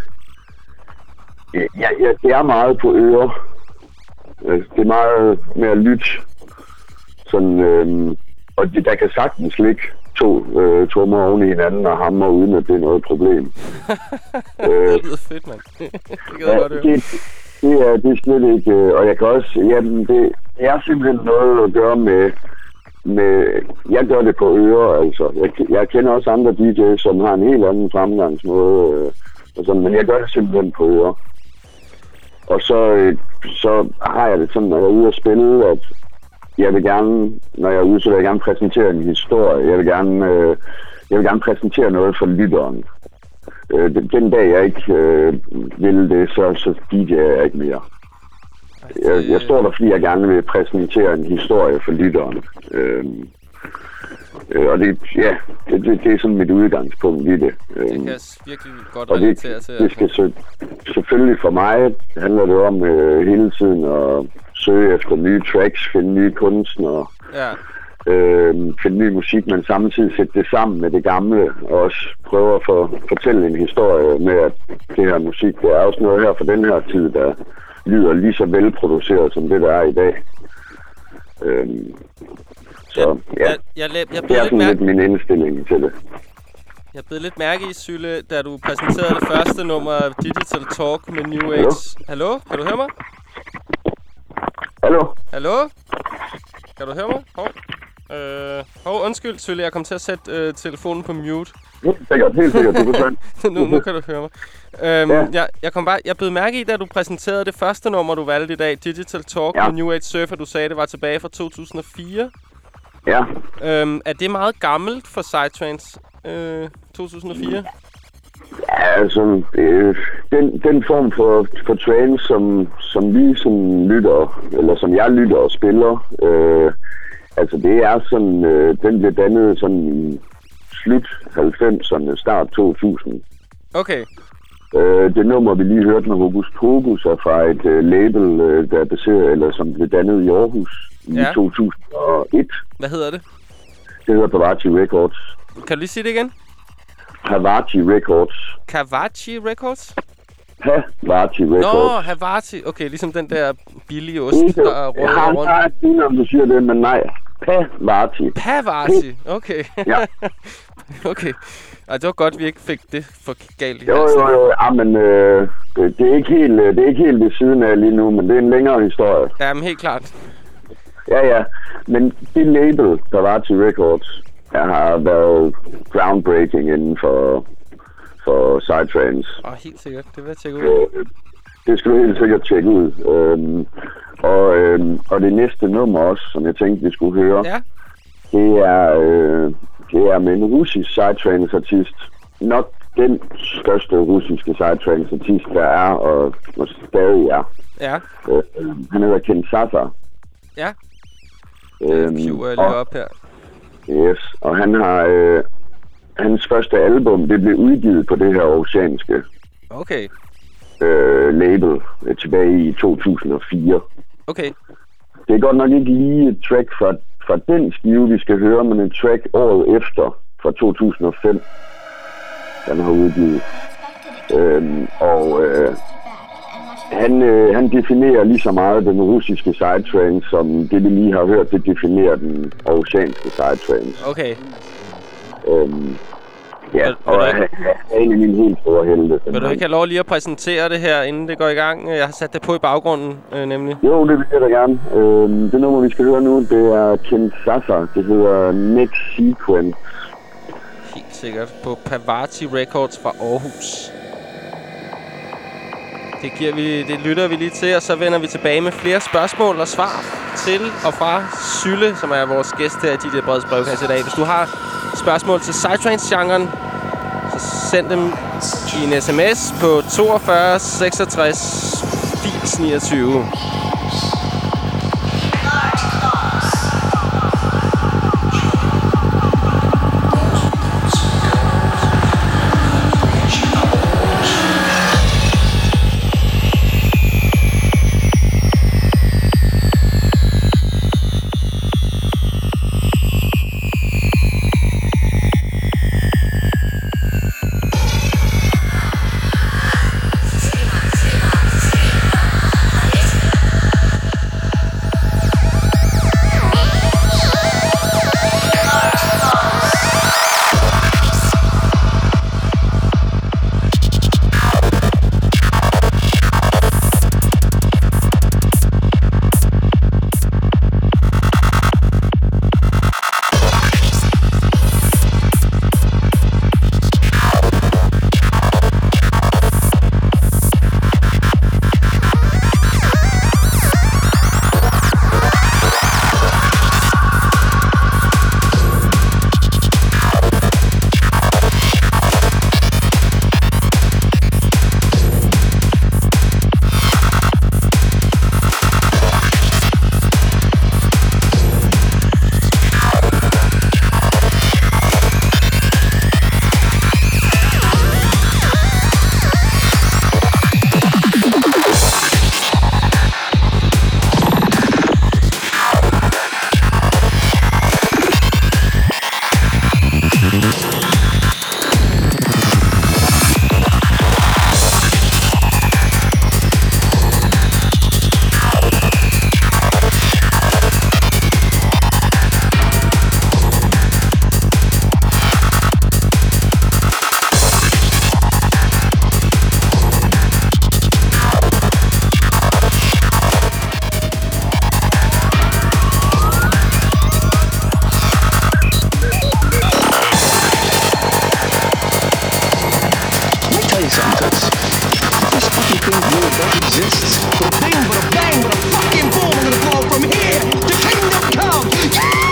ja, ja, det er meget på ører. Det er meget med at lytte. Sådan, øh, og de, der kan sagtens ligge to øh, trommer oven i hinanden og hammer, uden at det er noget problem. Det lyder fedt, mand. Det kan jeg ja, godt høre. Det, det, er, det er slet ikke... Øh, og jeg kan også... Jamen, det er simpelthen noget at gøre med... med jeg gør det på ører, altså. Jeg, jeg kender også andre D J's, som har en helt anden fremgangsmåde. Øh, og sådan, men jeg gør det simpelthen på ører. Og så, øh, så har jeg det sådan, når jeg er ude at spille, at jeg vil gerne, når jeg er ude, så vil jeg gerne præsentere en historie. Jeg vil gerne, øh, jeg vil gerne præsentere noget for lytteren. Øh, den dag jeg ikke øh, vil det, så, så D J'er jeg ikke mere. Jeg, jeg står der, fordi jeg gerne vil præsentere en historie for lytteren. Øh, øh, og det, ja, det, det, det er sådan mit udgangspunkt i det. Det kan jeg virkelig godt relatere til. Det, det skal så, selvfølgelig for mig handler det om øh, hele tiden at søge efter nye tracks, finde nye kunstnere, ja. øh, finde ny musik, men samtidig sætte det sammen med det gamle, og også prøve at for, fortælle en historie med, at det her musik, det er også noget her fra den her tid, der lyder lige så velproduceret, som det der er i dag. Øh, så ja, jeg, jeg, jeg, jeg det er sådan lidt min indstilling til det. Jeg blev lidt mærke i, Sylle, da du præsenterede det første nummer af Digital Talk med New Age. Hallo? Hallo? Kan du høre mig? Hallo? Hallo? Kan du høre mig? Hov. Øh, hov, undskyld, Sylle, jeg kom til at sætte øh, telefonen på mute. Helt sikkert, helt sikkert, du kan nu, nu kan du høre mig. Øhm, ja. jeg, jeg, kom bare, jeg blev mærke i, da du præsenterede det første nummer, du valgte i dag, Digital Talk ja. med New Age Surfer. Du sagde, det var tilbage fra to tusind og fire. Ja. Øhm, er det meget gammelt for Psytrance, øh, to tusind og fire? Ja, altså, øh, den, den form for, for trance, som, som vi som lytter, eller som jeg lytter og spiller, øh, altså det er sådan, øh, den blev dannet sådan i slut halvfemserne, start to tusind. Okay. Øh, det nummer, vi lige hørte med Hokus Pokus, er fra et øh, label, øh, der er baseret, eller som blev dannet i Aarhus i ja. to tusind og et. Hvad hedder det? Det hedder Pavachi Records. Kan du lige sige det igen? Pavachi Records. Kavachi Records? Pavachi Records. Nå, Havati. Okay, ligesom den der billige ost, ikke, der er rundt. Jeg har en par af om du siger det, men nej. Pavachi. Pavachi, okay. Ja. Okay. Ej, det var godt, vi ikke fik det for galt i Jo, jo, jo. Ja, men øh, det, det, er ikke helt, det er ikke helt ved siden af lige nu, men det er en længere historie. Ja, men helt klart. Ja, ja. Men det label, Pavachi Records, jeg har været groundbreaking inden for, for Psytrance. Åh, oh, helt sikkert. Det vil jeg tjekke ud. Øh, det skal du helt sikkert tjekke ud. Øhm, og, øhm, og det næste nummer også, som jeg tænkte, vi skulle høre, ja. det, er, øh, det er med en russisk Psytrance-artist. Nok den største russiske Psytrance-artist, der er, og, og stadig er. Ja. Øh, han hedder Ken Sasa. Ja. Øhm, det piver jeg lige op her. Yes, og han har... Øh, hans første album, det blev udgivet på det her oceanske okay. øh, label øh, tilbage i to tusind og fire. Okay. Det er godt nok ikke lige et track fra, fra den skive, vi skal høre, men et track året efter, fra to tusind og fem, den har udgivet. Øhm, og øh, han, øh, han definerer lige så meget den russiske Psytrance, som det, vi lige har hørt, det definerer den oceanske Psytrance. Okay. Øhm, ja, vil, og vil han er en af mine helt store helte. Vil du ikke have lov lige at præsentere det her, inden det går i gang? Jeg har sat det på i baggrunden, øh, nemlig. Jo, det vil jeg da gerne. Øhm, det nummer, vi skal høre nu, det er Ken Sasa. Det hedder Next Sequence. Helt sikkert. På Pavachi Records fra Aarhus. Det, giver vi, det lytter vi lige til, og så vender vi tilbage med flere spørgsmål og svar til og fra Sylle, som er vores gæst her i D J Breds brevkasse i dag. Hvis du har spørgsmål til Psytrance-genren, så send dem i en sms på toogfyrre seksogtres firs niogtyve. nonsense. This fucking thing really does exist. Bada bing, bada bang, bada fucking boom. I'm gonna blow from here to Kingdom Come. Yeah!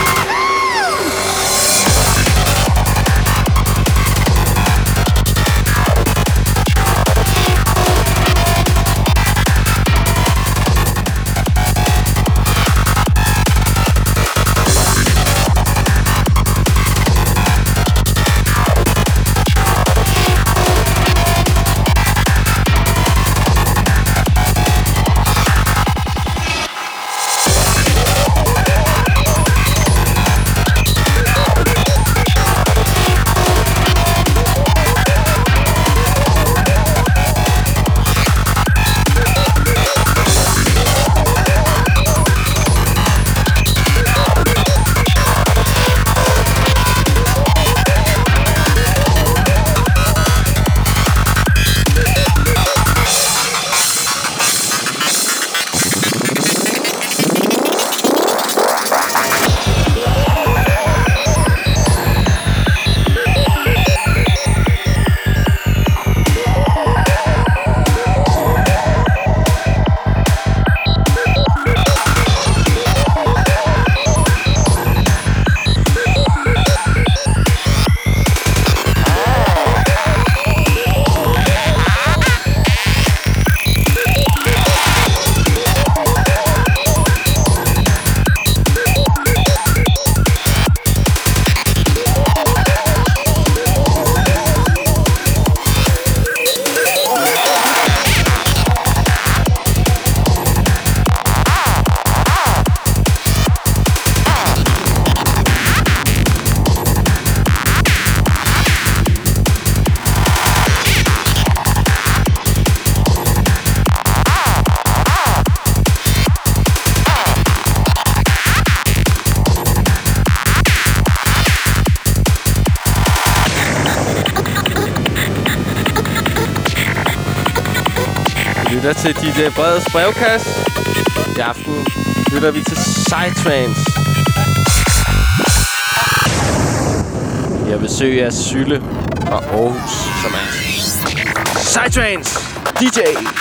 lytter til D J Breds brevkasse. I aften lytter vi til Psytrance. Vi har besøg af Syle fra Aarhus, som er Psytrance D J.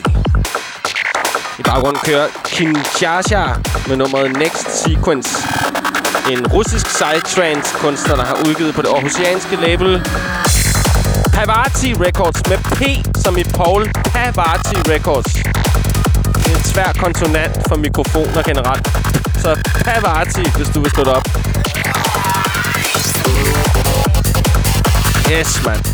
I baggrunden kører Kinshasa med nummeret Next Sequence. En russisk Psytrance-kunstner, der har udgivet på det aarhusianske label Pavarti Records med P som i Paul. Pavarti Records. Det er en svær konsonant for mikrofoner generelt. Så Pavarti, hvis du vil slå det op. Yes, man.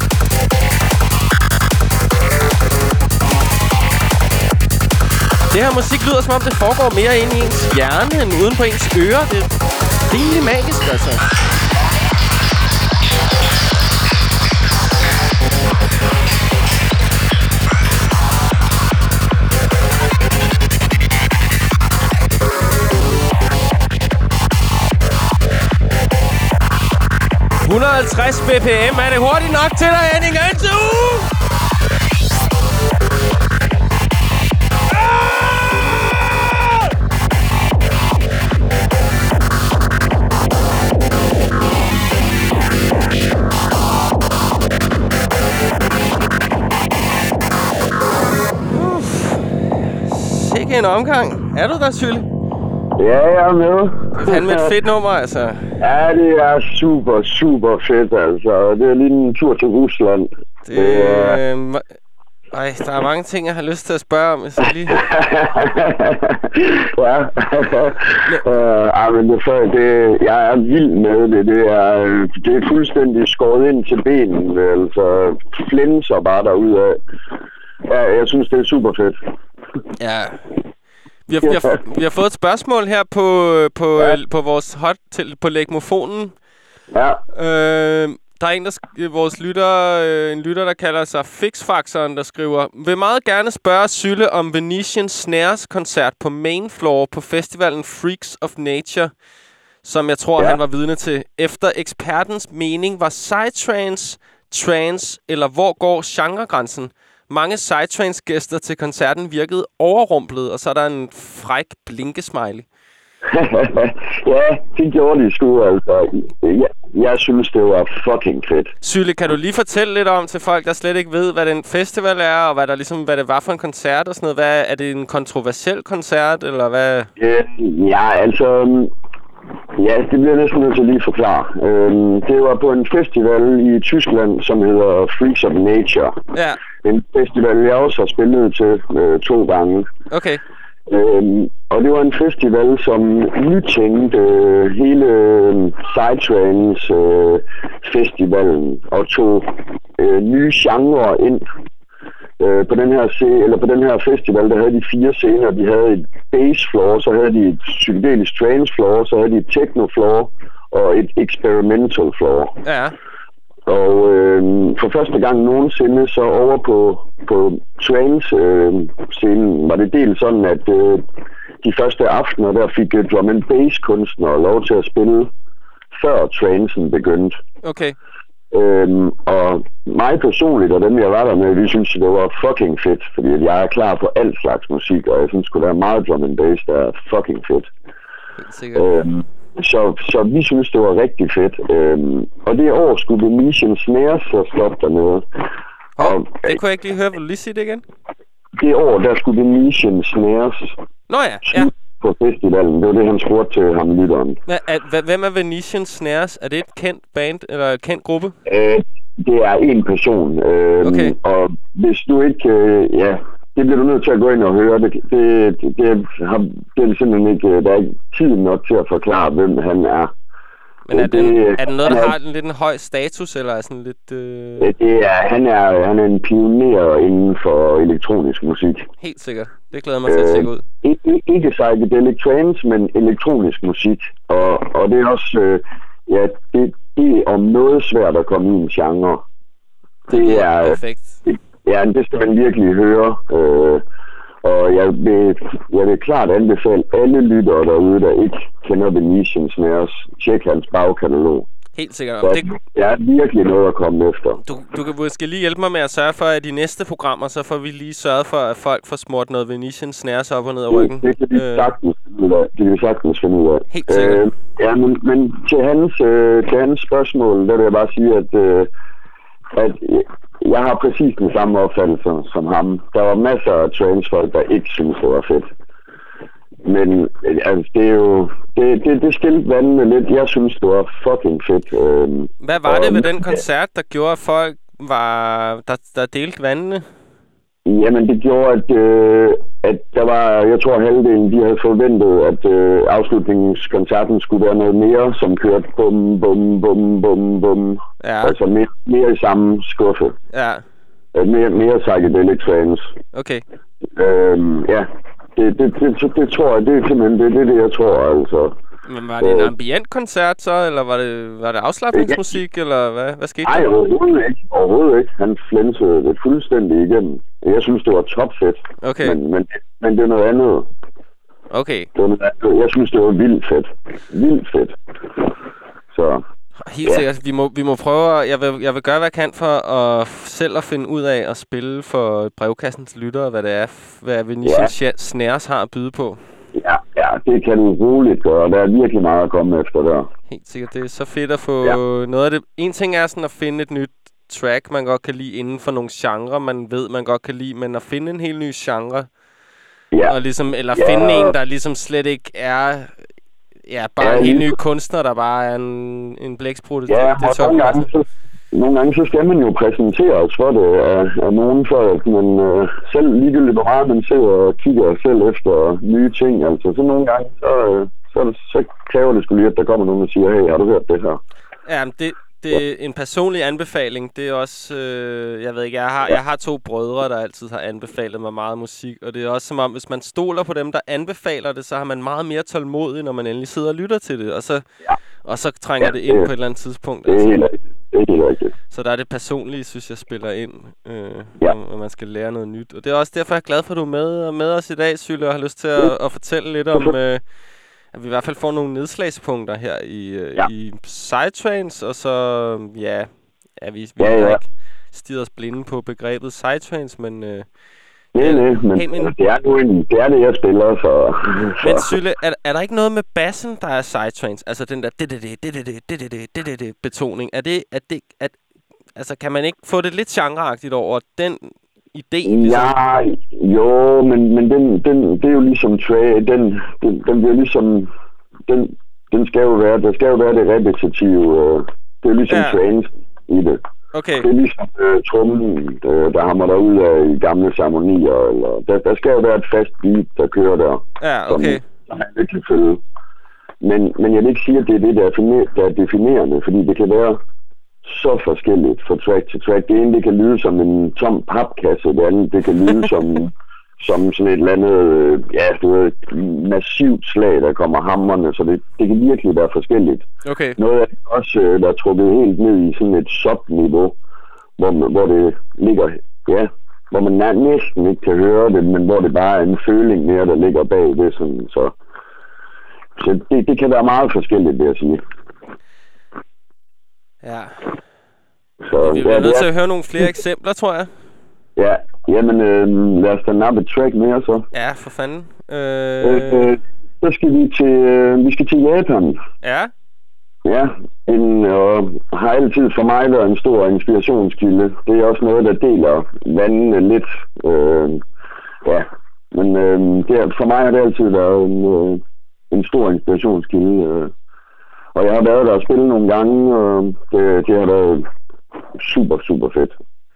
Det her musik lyder som om det foregår mere ind i ens hjerne end uden på ens ører. Det er rimelig magisk, altså. et hundrede og halvtreds B P M. Er det hurtigt nok til dig, Henning Hansen? Sikke en omgang. Er du der, Syle? Ja, jeg er med. Det er fandme et fedt nummer, altså. Ja, det er super, super fedt, altså. Det er lige en tur til Rusland. Det, det er... Øh, ej, der er mange ting, jeg har lyst til at spørge om. Så lige... ja. uh, men det, for, det, jeg er vild med det. Det er, det er fuldstændig skåret ind til benen. Altså, flænser bare derudad. Ja, jeg synes, det er super fedt. Ja. Vi har, vi, har, vi har fået et spørgsmål her på på ja. på vores hot til på Lægmofonen. Ja. Øh, der er en der sk- vores lytter øh, en lytter der kalder sig Fixfaxeren, der skriver: "Vil meget gerne spørge Syle om Venetian Snares koncert på main floor på festivalen Freaks of Nature, som jeg tror ja. han var vidne til. Efter ekspertens mening var psytrance, trance eller hvor går genregrænsen? Mange Psytrance-gæster til koncerten virkede overrumplet, og så er der en fræk blinkesmiley." Ja, det gjorde de sgu, altså. Jeg, jeg synes, det var fucking fedt. Syle, kan du lige fortælle lidt om til folk, der slet ikke ved, hvad den festival er, og hvad, der ligesom, hvad det var for en koncert og sådan noget? Hvad, er det en kontroversiel koncert, eller hvad? Ja, altså... Ja, det bliver næsten nødt til at lige forklare. Øhm, det var på en festival i Tyskland, som hedder Freaks of Nature. Ja. En festival, jeg også har spillet til øh, to gange. Okay. Øhm, og det var en festival, som nytænkte øh, hele øh, Psytrance øh, festivalen og tog øh, nye genrer ind. Øh, på den her se- eller på den her festival, der havde de fire scener. De havde et bass floor, så havde de et psykedelisk trance floor, så havde de et techno floor og et experimental floor. Ja. Og øh, for første gang nogensinde, så over på, på trance-scenen, øh, var det dels sådan, at øh, de første aftener, der fik uh, drum and bass kunstnere lov til at spille, før trancen begyndte. Okay. Øhm, og mig personligt, og dem jeg var der med, vi synes, det var fucking fedt, fordi jeg er klar på alt slags musik, og jeg synes, det er meget drum and bass, der er fucking fedt. Helt sikkert. Øhm, så, så vi synes, det var rigtig fedt. Øhm, og det år skulle Venetian Snares så stoppe dernede. Hov, og, det kunne jeg ikke lige høre. Vil du lige sige det igen? Det år, der skulle Venetian Snares Nå ja, ja. på festivalen. Det var det, han spurgte til ham, lytteren. Hva, er, hvem er Venetian Snares? Er det et kendt band, eller et kendt gruppe? Øh, det er en person. Øh, Okay. Og hvis du ikke... Øh, ja, det bliver du nødt til at gå ind og høre. Det, det, det, det, har, det er simpelthen ikke... Der er ikke tid nok til at forklare, hvem han er. Men er det, det, er det noget, der er, har en lidt en høj status, eller er sådan lidt... Øh... Det er, han, er, han er en pioner inden for elektronisk musik. Helt sikkert. Det glæder mig til at tjekke ud. Øh, ikke, ikke psychedelic trance, men elektronisk musik. Og, og det er også... Øh, ja, det, det er om noget svært at komme i en genre. Det, Det er... perfekt. Det, ja, det skal man virkelig høre. Øh, og jeg vil, jeg vil klart anbefale alle lyttere derude, der ikke kender Venetian Snares, tjek hans bagkatalog. Helt sikkert. Så Det, det er virkelig noget at komme efter. du, du kan måske lige hjælpe mig med at sørge for, at i næste programmer, så får vi lige sørget for, at folk får smurt noget Venetian Snares op og ned ad ryggen. Det, det kan vi Øh, sagtens finde ud af. Det kan vi sagtens finde ud af. Helt sikkert. Øh, ja, men, men til, hans, øh, til hans spørgsmål, der vil jeg bare sige, at, øh, at jeg har præcis den samme opfattelse som ham. Der var masser af transfolk, der ikke synes det var fedt. Men altså, det er jo... Det, det, det skilte vandene lidt. Jeg synes, det var fucking fedt. Øhm, Hvad var og, det ved den koncert, der gjorde, at folk var, der, der delte vandene? Jamen, det gjorde, at, øh, at der var... Jeg tror, halvdelen, de havde forventet, at øh, afslutningskoncerten skulle være noget mere, som kørte bum, bum, bum, bum, bum. Ja. Altså mere, mere i samme skuffe. Ja, Øh, Mere, mere psychedelic trance. okay. Øhm, ja, det, det, det, det, det tror jeg, det er simpelthen det, det, det jeg tror, altså. Men var det en ambient koncert så, eller var det, var det afslapningsmusik, eller hvad, hvad skete Nej, der? overhovedet ikke. Overhovedet ikke. Han flænsede det fuldstændig igennem. Jeg synes, det var topfedt. Okay. Men, men, men det er noget andet. Okay. Det var noget andet. Jeg synes, det var vildt fedt. Vildt fedt. Så... Helt sikkert. Vi må, vi må prøve, jeg vil, jeg vil gøre, hvad jeg kan for at selv at finde ud af at spille for brevkassens lyttere, hvad det er, hvad Venetian ja. Snares har at byde på. Ja, ja, det kan du roligt gøre. Der er virkelig meget at komme efter der. Helt sikkert. Det er så fedt at få ja. noget af det. En ting er sådan at finde et nyt track, man godt kan lide inden for nogle genrer, man ved, man godt kan lide, men at finde en helt ny genre, ja. og ligesom, eller ja. finde en, der ligesom slet ikke er... Ja, bare ja, en helt ny kunstner, der bare er en, en blæksprutte. Ja, det, det og nogle gange, så, nogle gange så skal man jo præsenteres for det af, af nogen, for at man øh, selv ligegyldigt hvor meget man sidder og kigger selv efter nye ting. Altså, så nogle gange, så, øh, så, så kræver det sgu lige, at der kommer nogen og siger, hey, har du hørt det her? Ja, det, det er en personlig anbefaling. Det er også, øh, jeg ved ikke, jeg har, jeg har to brødre, der altid har anbefalet mig meget musik, og det er også som om, hvis man stoler på dem, der anbefaler det, så har man meget mere tålmodig, når man endelig sidder og lytter til det, og så, ja. og så trænger ja, det ind det, på et eller andet tidspunkt. Det er altså. helt rigtigt. Det er helt rigtigt. Så der er det personlige, synes jeg, spiller ind, øh, ja. når man skal lære noget nyt. Og det er også derfor, jeg er glad for, at du er med, med os i dag, Syle, og har lyst til at, at fortælle lidt om... Øh, at vi i hvert fald får nogle nedslagspunkter her i, øh, ja. i Psytrance, og så, ja, ja vi, vi ja, ja. har ikke stirret os blinde på begrebet Psytrance, men øh, Nej, nej, men, hey, men det, er nu en, det er det, jeg spiller, så... Men så. Sylle, er, er der ikke noget med bassen, der er sidetrains? Altså den der det-det-det, betoning. Er det, at det, at, altså kan man ikke få det lidt genreagtigt over den idé? Ligesom? Ja, jo, men, men den, den, det er jo ligesom Trey, den, den, den bliver ligesom... Den, den skal jo være, der skal jo være det repetitive, det er ligesom Ja. trance i det. Okay. Det er ligesom uh, trummen, der, der hammer derud af i gamle ceremonier. Eller, der, der skal jo være et fast beat, der kører der. Ja, okay. Som, som man ikke kan følge. Men, men jeg vil ikke sige, at det er det, der er, definer- der er definerende, fordi det kan være så forskelligt fra track til track. Det ene, det kan lyde som en tom papkasse, det andet, det kan lyde som, som sådan et eller andet, ja, du ved, massivt slag, der kommer hammerne, så det, det kan virkelig være forskelligt. Okay. Noget af det også, der er trukket helt ned i sådan et sub-niveau, hvor, hvor det ligger, ja, hvor man næsten ikke kan høre det, men hvor det bare er en føling mere, der ligger bag det, sådan, så, så det, det kan være meget forskelligt, vil jeg sige. Ja. Så, Vi bliver ja, nødt til er, at høre nogle flere eksempler, tror jeg. Ja, jamen øh, lad os da nappe et track mere så. Ja, for fanden. Øh, Øh... øh, så skal vi til, øh, vi skal til Japan. Ja. Ja, en, øh, har altid for mig været en stor inspirationskilde. Det er også noget, der deler vandene lidt. Øh, ja, men øh, det er, for mig har det altid været en, øh, en stor inspirationskilde. Øh. Og jeg har været der og spillet nogle gange, og det, det har været super, super fedt.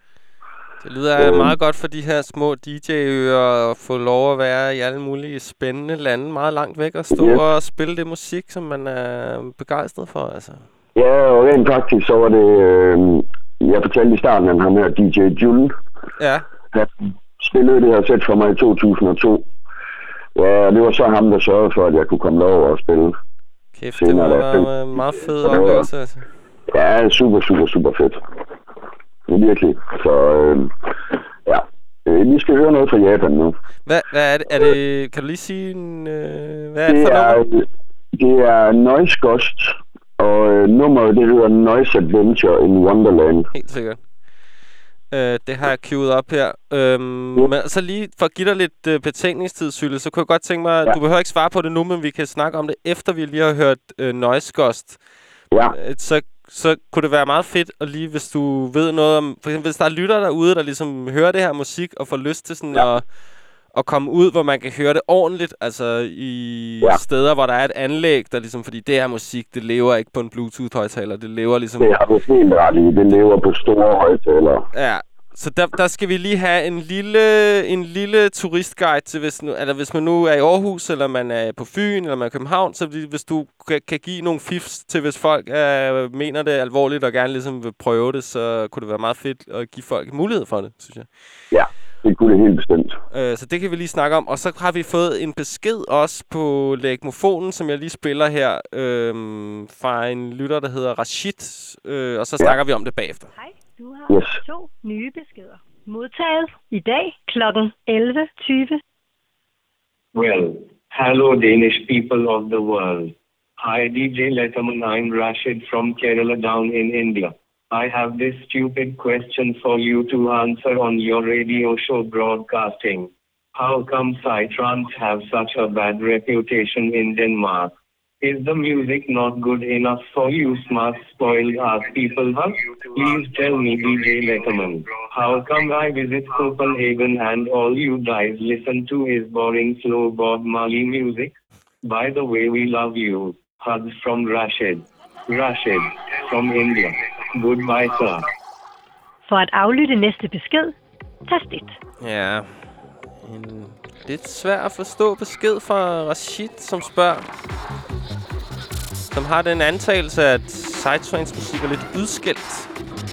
Det lyder øh, meget godt for de her små D J-ører at få lov at være i alle mulige spændende lande meget langt væk og stå yeah. og spille det musik, som man er begejstret for, altså. Ja, og rent faktisk så var det, øh, jeg fortalte i starten, at ham her D J Jun, ja. han spillede det her sæt for mig i to tusind og to. Ja, det var så ham, der sørgede for, at jeg kunne komme over og spille. Kæft, det må være en meget fed oplevelse, altså. Ja, super, super, super fedt. Virkelig. Så øh, ja, øh, vi skal høre noget fra Japan nu. Hvad, hvad er det? Er det? Kan du lige sige en, øh, hvad er det, det for er, nummer? Det er Noise Ghost, og øh, nummeret det hedder Noise Adventure in Wonderland. Helt sikkert. Øh, det har jeg queuet op her. Øhm, ja. Men så lige for at give dig lidt øh, betænkningstid, Sylle, så kunne jeg godt tænke mig, ja. Du behøver ikke svare på det nu, men vi kan snakke om det, efter vi lige har hørt øh, Noise Ghost. Ja. Øh, så så kunne det være meget fedt, og lige hvis du ved noget om, for eksempel hvis der er lytter derude, der ligesom hører det her musik, og får lyst til sådan ja. at, at komme ud, hvor man kan høre det ordentligt, altså i ja. steder, hvor der er et anlæg, der ligesom, fordi det her musik, det lever ikke på en Bluetooth-højtaler, det lever ligesom... Det har du helt ret i, det lever på store højtaler. Ja, så der, der skal vi lige have en lille, en lille turistguide til, hvis, nu, eller hvis man nu er i Aarhus, eller man er på Fyn, eller man er i København, så hvis du kan, kan give nogle fifs til, hvis folk er, mener det alvorligt og gerne ligesom vil prøve det, så kunne det være meget fedt at give folk mulighed for det, synes jeg. Ja, det kunne det helt bestemt. Øh, så det kan vi lige snakke om. Og så har vi fået en besked også på lægmofonen, som jeg lige spiller her, øh, fra en lytter, der hedder Rashid, øh, og så snakker ja. vi om det bagefter. Hej. Du har yes. to nye beskeder. Modtaget i dag klokken elleve tyve. Well, hello Danish people of the world. Hi D J Letterman, I'm Rashid from Kerala down in India. I have this stupid question for you to answer on your radio show broadcasting. How come psytrance have such a bad reputation in Denmark? Is the music not good enough for you smart spoiled ass people, huh? Please tell me D J Letterman, how come I visit Copenhagen and all you guys listen to is boring slow Bob Marley music? By the way, we love you. Hugs from Rashid. Rashid from India. Goodbye, sir. For at aflytte næste besked, tast et. Ja, en lidt svær at forstå besked fra Rashid, som spørger, som har den antagelse, at Psytrance musik er lidt udskilt.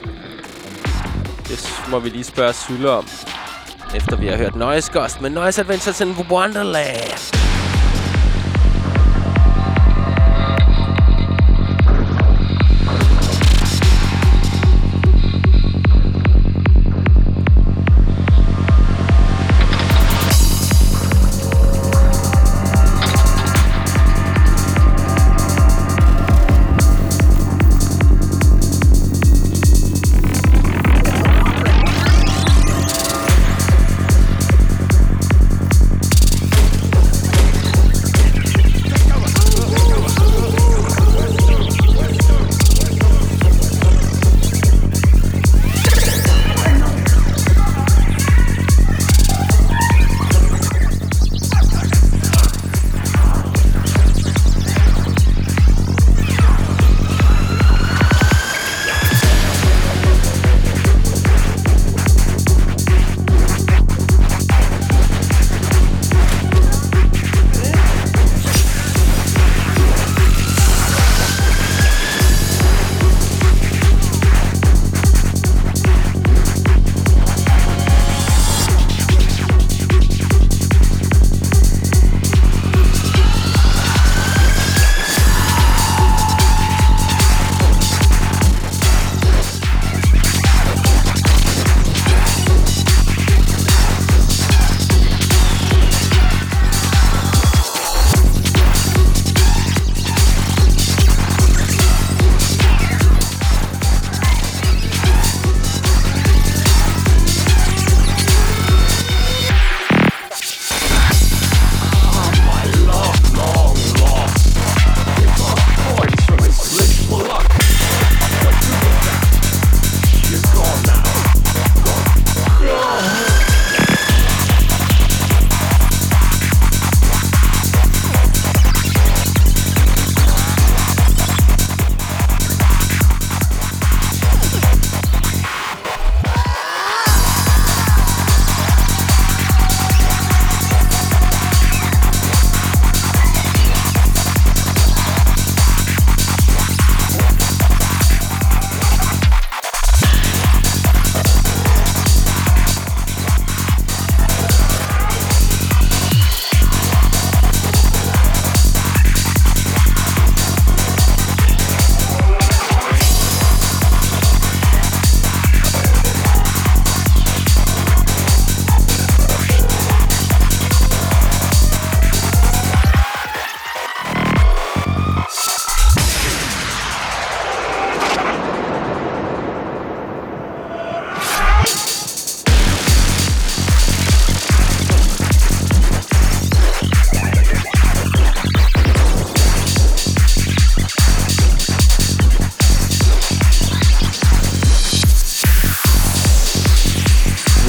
Det må vi lige spørge Sylle om, efter vi har hørt Noise Ghost med Noise Adventures in Wonderland.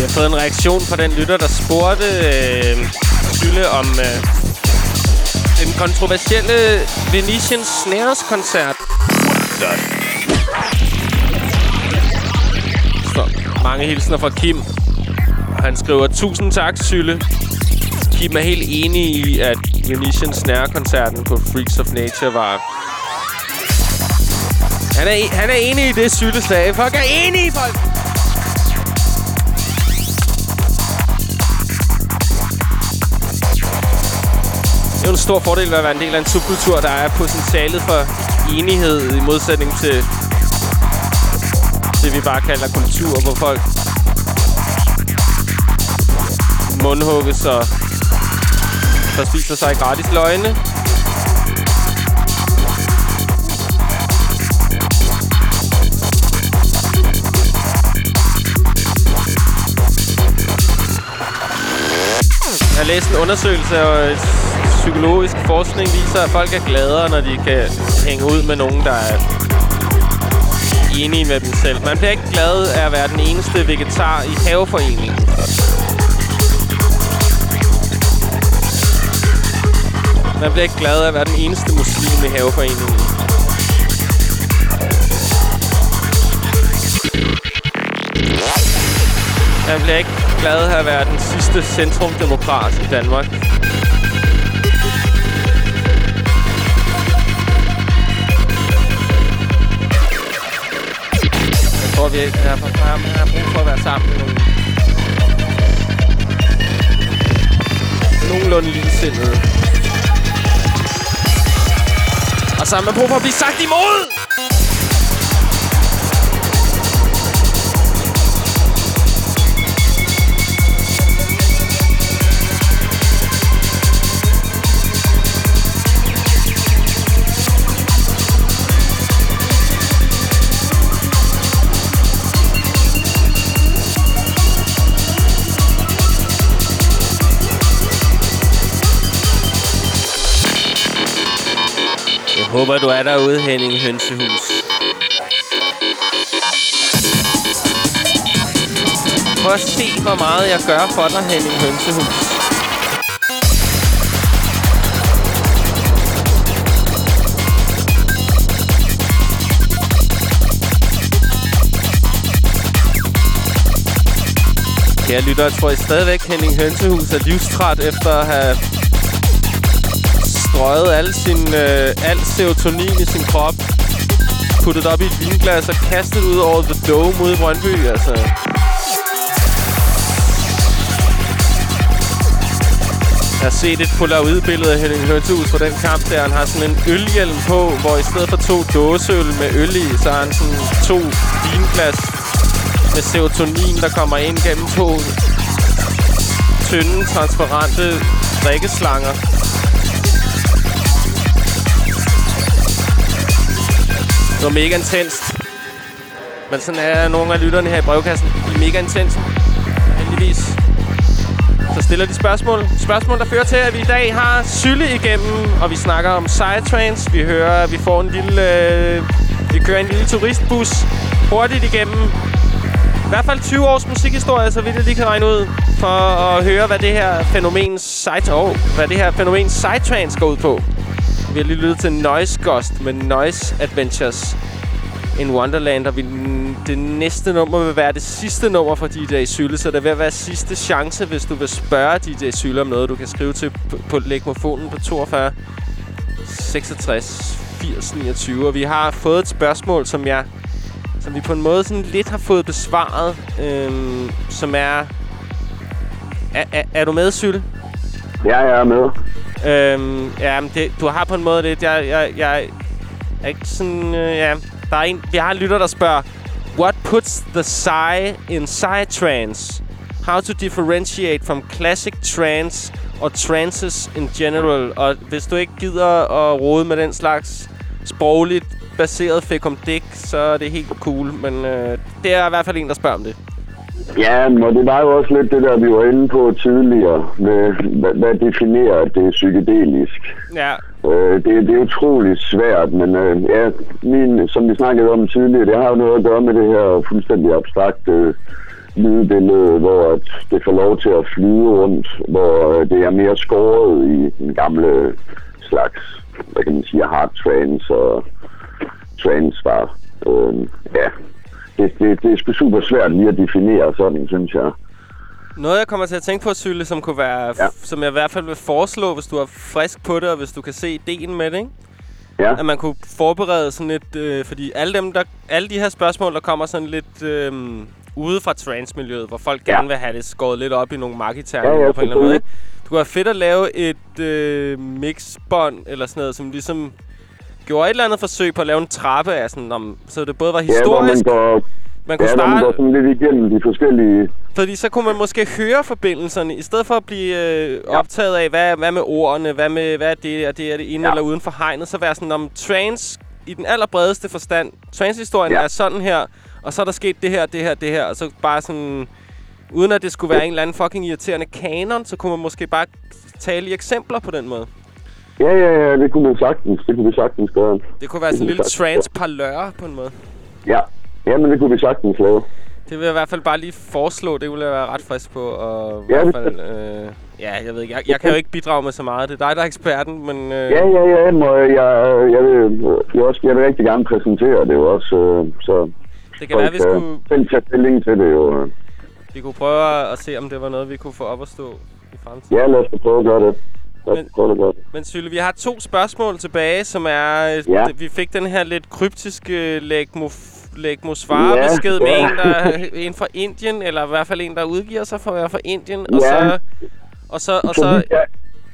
Vi har fået en reaktion fra den lytter, der spurgte øh, Sylle om øh, den kontroversielle Venetian Snares-koncert. Så mange hilsner fra Kim. Og han skriver, tusind tak, Sylle. Kim er helt enig i, at Venetian Snare-koncerten på Freaks of Nature var... Han er, han er enig i det, Sylle sagde. Folk er enige, folk! Det er jo en stor fordel ved at være en del af en subkultur, der er potentialet for enighed i modsætning til det, vi bare kalder kultur, hvor folk mundhugges og forspiser sig gratis løgne. Jeg har læst en undersøgelse, og psykologisk forskning viser, at folk er gladere, når de kan hænge ud med nogen, der er enige med dem selv. Man bliver ikke glad af at være den eneste vegetar i haveforeningen. Man bliver ikke glad af at være den eneste muslim i haveforeningen. Man bliver ikke glad af at være den sidste centrumdemokrat i Danmark. Jeg tror, vi er, jeg har brug for at være sammen med nogle nogenlunde ligesindede. Og så har man brug for at blive sagt imod! Jeg håber, du er derude, Henning Hønsehus. Prøv at se, hvor meget jeg gør for dig, Henning Hønsehus. Kære lytter, jeg tror I stadigvæk, Henning Hønsehus er livstræt efter at have strøget al, sin, øh, al serotonin i sin krop, puttet op i et vinglas og kastet ud over The Dome ude i Brøndby, altså. Jeg har set et polaroidbillede af Henning Hønsehus fra den kamp, der han har sådan en ølhjelm på, hvor i stedet for to dåseøl med øl i, så har han sådan to vinglas med serotonin, der kommer ind gennem to tynde, transparente drikkeslanger. Det var mega intenst. Men sådan er nogle af lytterne her i brevkassen. De er mega intense. Heldigvis. Så stiller de spørgsmål. Spørgsmål, der fører til, at vi i dag har Sylle igennem. Og vi snakker om psytrance. Vi hører, at vi får en lille... Øh, vi kører en lille turistbus hurtigt igennem. I hvert fald tyve års musikhistorie, så vidt jeg lige kan regne ud. For at høre, hvad det her fænomen psytrance... Oh, hvad det her fænomen psytrance går ud på. Vi har lige lyttet til Noise Ghost med Noise Adventures in Wonderland, og vi, det næste nummer vil være det sidste nummer for D J Sylle, så det vil være sidste chance, hvis du vil spørge D J Sylle om noget, du kan skrive til på, på legmofonen på toogfyrre seksogtres firs niogtyve. Og vi har fået et spørgsmål, som jeg, som vi på en måde sådan lidt har fået besvaret, øhm, som er, er, er... Er du med, Sylle? Ja, jeg er med. Øhm, ja, men det, du har på en måde lidt, jeg, jeg, jeg er ikke sådan, øh, ja, der er en, vi har en lytter, der spørger, what puts the psy in psytrance? How to differentiate from classic trance or trances in general? Og hvis du ikke gider at rode med den slags sprogligt baseret fekumdik, så er det helt cool, men øh, det er i hvert fald en, der spørger om det. Ja, og det var jo også lidt det der, vi var inde på tidligere, med hvad, hvad definerer det psykedelisk. Ja. Øh, det, det er utroligt svært, men øh, ja, min, som vi snakkede om tidligere, det har jo noget at gøre med det her fuldstændig abstrakte lydbillede, hvor at det får lov til at flyde rundt, hvor det er mere skåret i den gamle slags, hvad kan man sige, hard trance og trance var. Øh, ja, det, det, det er sgu super svært lige at definere sådan, synes jeg. Noget, jeg kommer til at tænke på, Sylle, som kunne være, ja. f- som jeg i hvert fald vil foreslå, hvis du er frisk på det, og hvis du kan se ideen med det, ikke? Ja. At man kunne forberede sådan lidt, øh, fordi alle dem, der, alle de her spørgsmål, der kommer sådan lidt øh, ude fra trance-miljøet, hvor folk ja. gerne vil have det skåret lidt op i nogle marketerninger ja, ja, på en eller anden måde, ikke? Det kunne være fedt at lave et øh, mixbånd eller sådan noget, som ligesom gjorde et eller andet forsøg på at lave en trappe af sådan, om, så det både var historisk. Ja, man går, man kunne ja, starte, man går sådan lidt igennem de forskellige. Fordi så kunne man måske høre forbindelserne, i stedet for at blive øh, ja. optaget af, hvad, hvad med ordene, hvad med hvad er det, er det, er det inde ja. eller uden for hegnet, så være sådan om trance i den allerbredeste forstand. Trance-historien ja. er sådan her, og så er der sket det her, det her, det her, og så bare sådan, uden at det skulle være ja. en eller anden fucking irriterende kanon, så kunne man måske bare tale i eksempler på den måde. Ja, ja, ja, det kunne man sagtens, det kunne vi sagtens gøre. Det kunne være sådan en lille trance-parlør på en måde. Ja, ja, men det kunne vi sagtens lave. Det vil jeg i hvert fald bare lige foreslå. Det ville jeg være ret frisk på. Og i ja, hvert fald, øh, ja, jeg ved ikke. Jeg, jeg kan jo ikke bidrage med så meget. Det er dig, der er eksperten, men... Øh... Ja, ja, ja. Må jeg, jeg, jeg, vil, jeg, også, jeg vil rigtig gerne præsentere det jo også. Øh, så det kan være, vi skulle... Selv tage stilling til det jo. Vi kunne prøve at se, om det var noget, vi kunne få op at stå i fremtiden. Ja, lad os prøve at gøre det. Men, men Sylle, vi har to spørgsmål tilbage, som er... Ja. Vi fik den her lidt kryptiske lægmo-svare-besked ja, ja. med en, der en fra Indien, eller i hvert fald en, der udgiver sig for at være fra Indien. Og ja. så... Og så... Og så ja.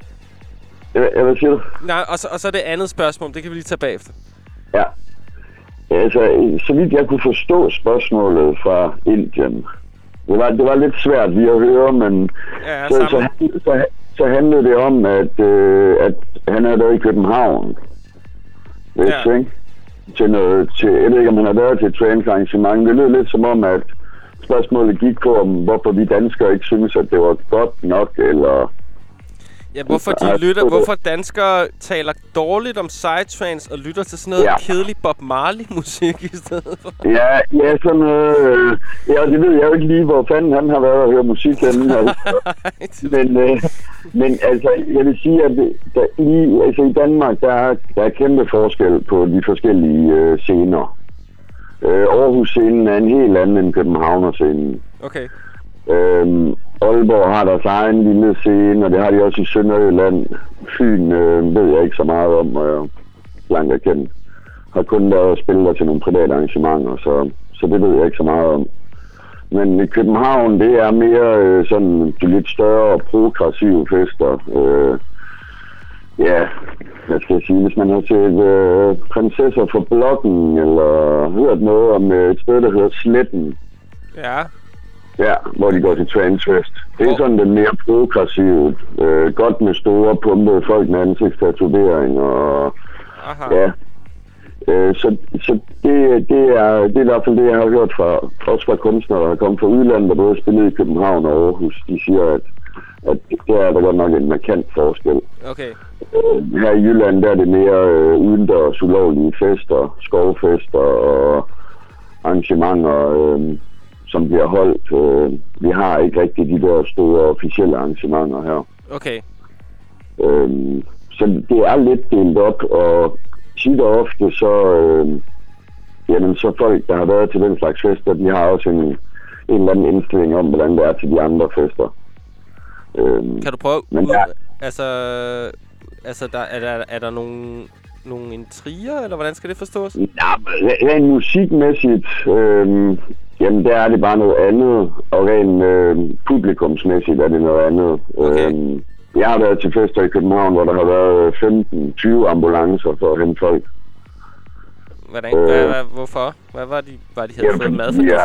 Ja, hvad siger du? Nej, og så, og så det andet spørgsmål. Det kan vi lige tage bagefter. Ja. Altså, så vidt jeg kunne forstå spørgsmålet fra Indien. Det var, det var lidt svært lige at høre, men... Ja, så, så, så, så, så handlede det om, at, øh, at han er der i København. Hvis, ja. ikke? Til noget, til, jeg ved ikke, om han har været til et trance-arrangement. Det lød lidt som om, at spørgsmålet gik på, om hvorfor vi danskere ikke synes, at det var godt nok, eller... Ja, hvorfor de lytter, hvorfor danskere taler dårligt om psytrance og lytter til sådan noget ja. kedelig Bob Marley-musik i stedet for. Ja, ja, sådan noget... Øh, ja, det ved jeg jo ikke lige, hvor fanden han har været og høre musik henne. Altså. men, øh, men altså, jeg vil sige, at der, i, altså, i Danmark, der er, der er kæmpe forskel på de forskellige øh, scener. Øh, Aarhus-scenen er en helt anden end Københavner-scenen. Okay. Øhm, Aalborg har deres egen lille scene, og det har de også i Sønderjylland. Fyn øh, ved jeg ikke så meget om, og jeg langt erkendt. Har kun lavet at spille der til nogle private arrangementer, så, så det ved jeg ikke så meget om. Men i København, det er mere øh, sådan de lidt større og progressive fester. Øh, ja, hvad skal jeg sige, hvis man har set øh, Prinsesser fra Blokken, eller hørt noget om øh, et sted, der hedder Sletten. Ja. Ja, hvor de går til transfest. Det er oh. sådan lidt mere progressivt. Øh, godt med store pumpede folk med ansigtstatovering og... Aha. Ja. Øh, så så det, det, er, det er i hvert fald det, jeg har hørt fra, også fra kunstnere, der er kommet fra udlandet, der både spillet i København og Aarhus. De siger, at, at der er der godt nok en markant forskel. Okay. Øh, her i Jylland, der er det mere øh, udendørs ulovlige fester, skovfester og arrangementer... Øh, som bliver holdt. Øh, vi har ikke rigtig de der store officielle arrangementer her. Okay. Øh, så det er lidt delt op, og tit og ofte så, øh, jamen, så folk, der har været til den slags fester, de har også en, en eller anden indstilling om, hvordan det er til de andre fester. Øh, kan du prøve? Men der, altså, altså der, er, der, er der nogle, nogle intriger, eller hvordan skal det forstås? Ja, rent musikmæssigt... Øh, Jamen, der er det bare noget andet, og rent øh, publikumsmæssigt er det noget andet. Okay. Øhm, jeg har været til fester i København, hvor der har været femten til tyve ambulancer for at hente folk. Hvordan? Øh, hvad, hvad, hvorfor? Hvad var de, var de havde fået mad for ja,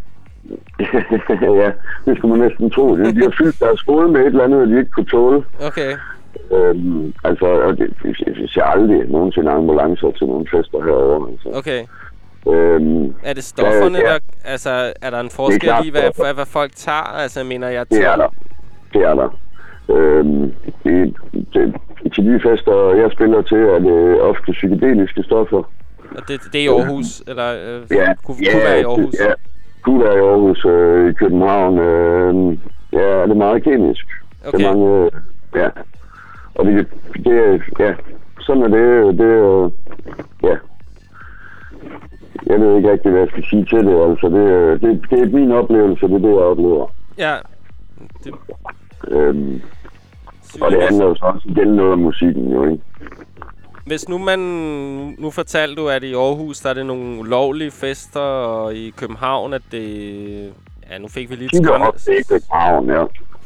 ja, det skulle man næsten tro. De har fyldt deres skole med et eller andet, de ikke kunne tåle. Okay. Øhm, altså, og det, jeg ser aldrig nogensinde ambulancer til nogle fester herovre. Altså. Okay. Øhm, er det stofferne, ja, ja. der... Altså, er der en forskel i, hvad, hvad, hvad folk tager? Altså, mener jeg... Det er der. Det er der. Øhm, det, det, til de fester, jeg spiller til, er det ofte psykedeliske stoffer. Og det, det er i Aarhus? Eller øh, ja, kunne, ja, kunne være i Aarhus? Ja, Gud er i Aarhus, øh, i København. Øh, ja, det er meget kemisk. Okay. Det er mange, øh, ja. Og det, det, ja, sådan er det, det, øh, ja. Jeg ved ikke rigtig, hvad jeg skal sige til det, altså. Det, det, det er min oplevelse, det er det, jeg oplever. Ja. Det... Øhm, og det handler jo så også igen noget om musikken, jo, ikke? Hvis nu man... Nu fortalte du, at i Aarhus, der er det nogle ulovlige fester, og i København, at det... Ja, nu fik vi lige et skræmme. Det er København, ja.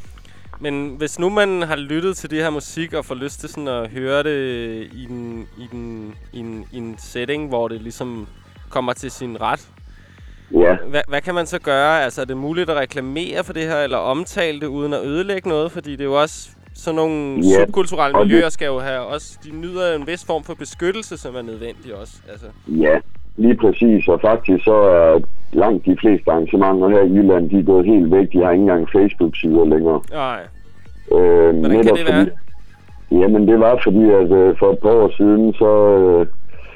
Men hvis nu man har lyttet til det her musik, og får lyst til sådan at høre det i en, i en, i en, i en setting, hvor det ligesom kommer til sin ret, ja. Hva, hvad kan man så gøre? Altså, er det muligt at reklamere for det her, eller omtale det, uden at ødelægge noget? Fordi det er jo også... Sådan nogle ja, subkulturelle miljøer skal jo have også... De nyder en vis form for beskyttelse, som er nødvendig også. Altså. Ja, lige præcis. Og faktisk så er langt de fleste arrangementer her i Jylland, de er gået helt væk. De har ikke engang Facebook-sider længere. Nej. Øh, Hvordan kan det være? Fordi, jamen, det var fordi, at øh, for et par år siden, så... Øh,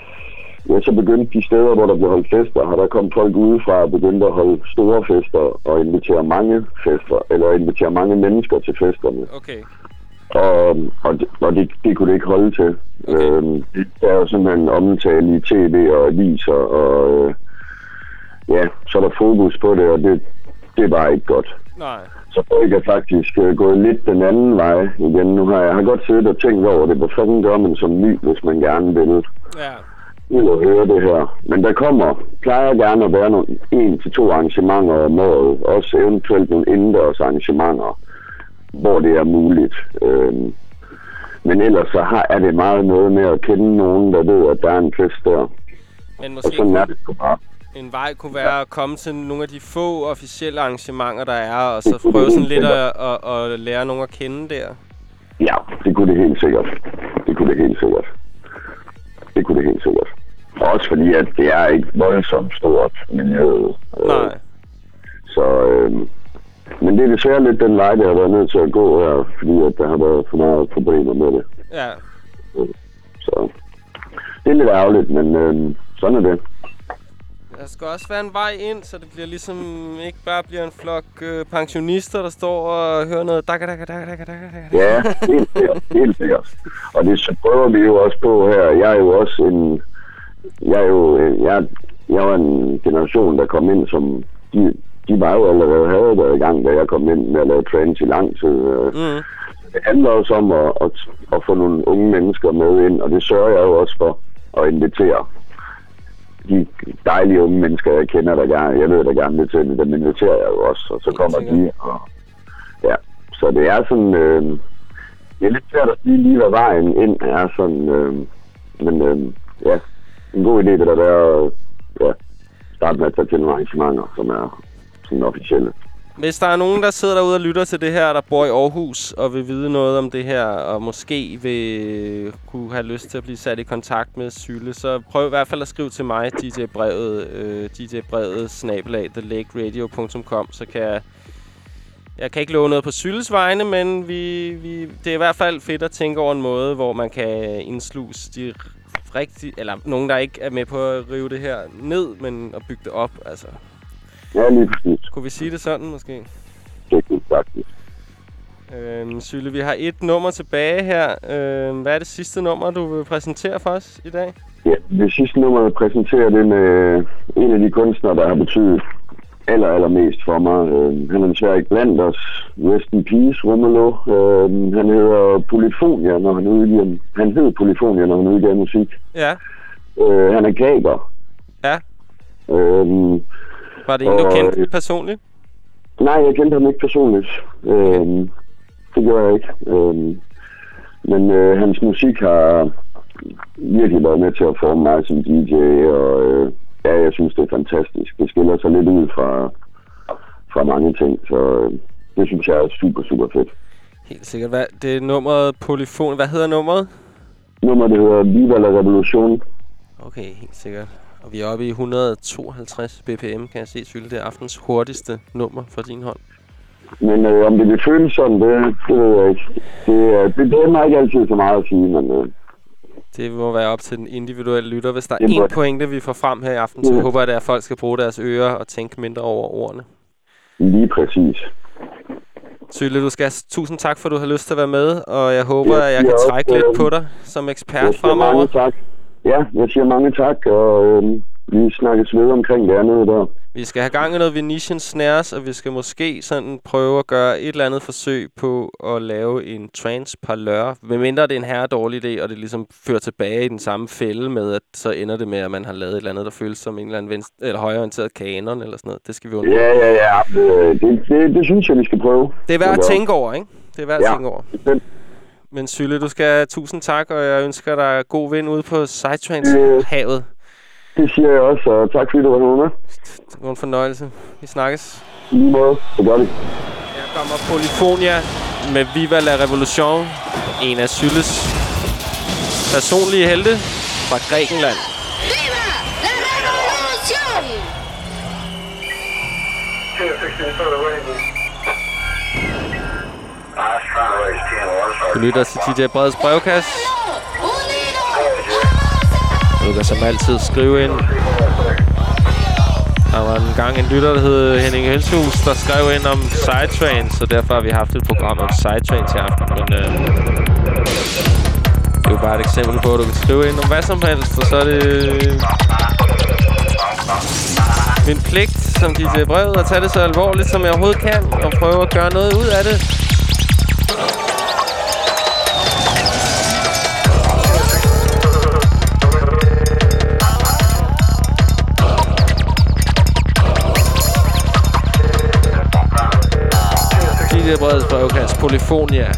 ja, så begyndte de steder, hvor der blev holdt fester, og der kom folk udefra og begyndte at holde store fester og invitere mange fester, eller invitere mange mennesker til festerne. Okay. Og, og, det, og det, det kunne det ikke holde til. Okay. Øhm, der er jo simpelthen omtale i tv og aviser, og øh, ja, så er der fokus på det, og det, det er bare ikke godt. Nej. Så folk er faktisk øh, gået lidt den anden vej igen. Nu har jeg har godt siddet og tænkt over det. Hvor fanden gør man som ny, hvis man gerne vil? Ja. Ud at høre det her. Men der kommer, plejer gerne at være nogle en til to arrangementer om året. Også eventuelt nogle indendørs arrangementer, hvor det er muligt. Øhm, men ellers så har, er det meget noget med at kende nogen, der ved, at der er en fest der. Men måske og sådan er det sgu bare. En vej kunne være ja. at komme til nogle af de få officielle arrangementer, der er, og så prøve sådan lidt at, at, at lære nogen at kende der. Ja, det kunne det helt sikkert. Det kunne det helt sikkert. Det kunne det helt sikkert. Også fordi, at det er ikke voldsomt stort miljø. Nej. Så, øh, men det er desværre lidt den vej, der har været nødt til at gå her, fordi at der har været for meget problemer med det. Ja. Så det er lidt ærgerligt, men øh, sådan er det. Der skal også være en vej ind, så det bliver ligesom ikke bare bliver en flok øh, pensionister, der står og hører noget dakka dakka dakka dakka dakka. Ja, helt sikkert, helt sikkert. Og det så prøver vi jo også på her. Jeg er jo også en... Jeg er jo... Jeg, jeg var en generation, der kom ind som... De, de var jo allerede havde været i gang, da jeg kom ind med at lave trance i lang tid. Mm. Det handler også om at, at, at få nogle unge mennesker med ind, og det sørger jeg jo også for at invitere. De dejlige unge mennesker, jeg kender, der gerne, jeg ved, der gerne vil til, dem inviterer jeg jo også, og så kommer de, og ja, så det er sådan, øh, det er lidt svært at sige lige, hvad vejen ind er sådan, øh, men øh, ja, en god idé, det der være at ja, starte med at tage til nogle arrangementer, som er sådan officielle. Hvis der er nogen, der sidder derude og lytter til det her, der bor i Aarhus og vil vide noget om det her, og måske vil kunne have lyst til at blive sat i kontakt med Sylle, så prøv i hvert fald at skrive til mig, D J-brevet, øh, D J-brevet snabel-a the lake radio punktum com, så kan jeg... Jeg kan ikke love noget på Sylles vegne, men vi, vi, det er i hvert fald fedt at tænke over en måde, hvor man kan indsluse de rigtige... Eller nogen, der ikke er med på at rive det her ned, men at bygge det op, altså... Ja, lige præcis. Kunne vi sige det sådan, måske? Det kunne faktisk. Øhm, Sylle, vi har et nummer tilbage her. Øhm, hvad er det sidste nummer, du vil præsentere for os i dag? Ja, det sidste nummer, jeg præsenterer, det med en af de kunstnere, der har betydet aller, allermest for mig. Øh, han er desværre ikke blandt os. Rest in peace, Romelo. Øh, han hedder Polyfonia, når han udgiver... Han hed Polyfonia, når han udgiver musik. Ja. Øh, han er græker. Ja. Øh, Var det en, du kendte personligt? Nej, jeg kendte ham ikke personligt. Øhm, det gjorde jeg ikke. Øhm, men øh, hans musik har virkelig været med til at forme mig som D J, og øh, ja, jeg synes, det er fantastisk. Det skiller sig lidt ud fra, fra mange ting, så øh, det synes jeg er super, super fedt. Helt sikkert. Hvad, det er nummeret Polyfon. Hvad hedder nummeret? Nummeret, det hedder Viva la Revolution. Okay, helt sikkert. Og vi er oppe i et hundrede og tooghalvtreds B P M, kan jeg se, Sylle. Det er aftens hurtigste nummer fra din hånd. Men øh, om det vil føles sådan, det, det ved jeg ikke. Det, det, det er mig ikke altid så meget at sige, men... Øh, Det må være op til den individuelle lytter. Hvis der er Det én må- pointe, vi får frem her i aften, så Mm. håber jeg, det er, at folk skal bruge deres ører og tænke mindre over ordene. Lige præcis. Sylle, du skal have tusind tak, for at du har lyst til at være med, og jeg håber, Jeg at jeg siger kan også, trække lidt øh, på dig som ekspert Jeg siger fremover. mange tak. Ja, jeg siger mange tak, og øhm, vi snakkes ved omkring det andet der. Vi skal have gang i noget Venetian Snares, og vi skal måske sådan prøve at gøre et eller andet forsøg på at lave en trance parlør. Medmindre det er en herre dårlig idé, og det ligesom fører tilbage i den samme fælde med, at så ender det med, at man har lavet et eller andet, der føles som en eller anden venstre, eller højreorienteret kanon eller sådan noget. Det skal vi undgå. Ja, ja, ja. Det, det, det, det synes jeg, vi skal prøve. Det er værd at Så- tænke over, ikke? Det er værd at Ja, tænke over. bestemt. Men Sylle, du skal have tusind tak, og jeg ønsker dig god vind ude på Øh. Psytrance-havet. Det siger jeg også, og tak fordi du var med. Det var en fornøjelse. Vi snakkes. I lige måde, så gør vi. Her kommer Polyphonia med Viva la Revolution. En af Sylles personlige helte fra Grækenland. ¡Viva la revolución! Du lytter til D J Breds brevkasse. Du kan som altid skrive ind. Der var en gang en lytter, der hed Henning Helshus, der skrev ind om Psytrance, så derfor har vi haft et program om Psytrance i aften. Men øh, det er jo bare et eksempel på, at du kan skrive ind om hvad som helst, og så er det min pligt som D J Brevet at tage det så alvorligt, som jeg overhovedet kan, og prøve at gøre noget ud af det. D J Breds brevkasse, Polyphonia.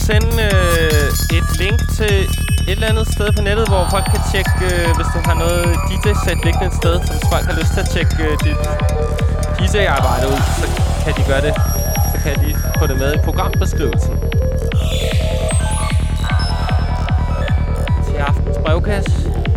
sende øh, et link til et eller andet sted på nettet, hvor folk kan tjekke, øh, hvis du har noget D J-sæt liggende et sted. Så hvis folk har lyst til at tjekke øh, dit D J-arbejde ud, så kan de gøre det. Så kan de få det med i programbeskrivelsen. Til aftens brevkasse.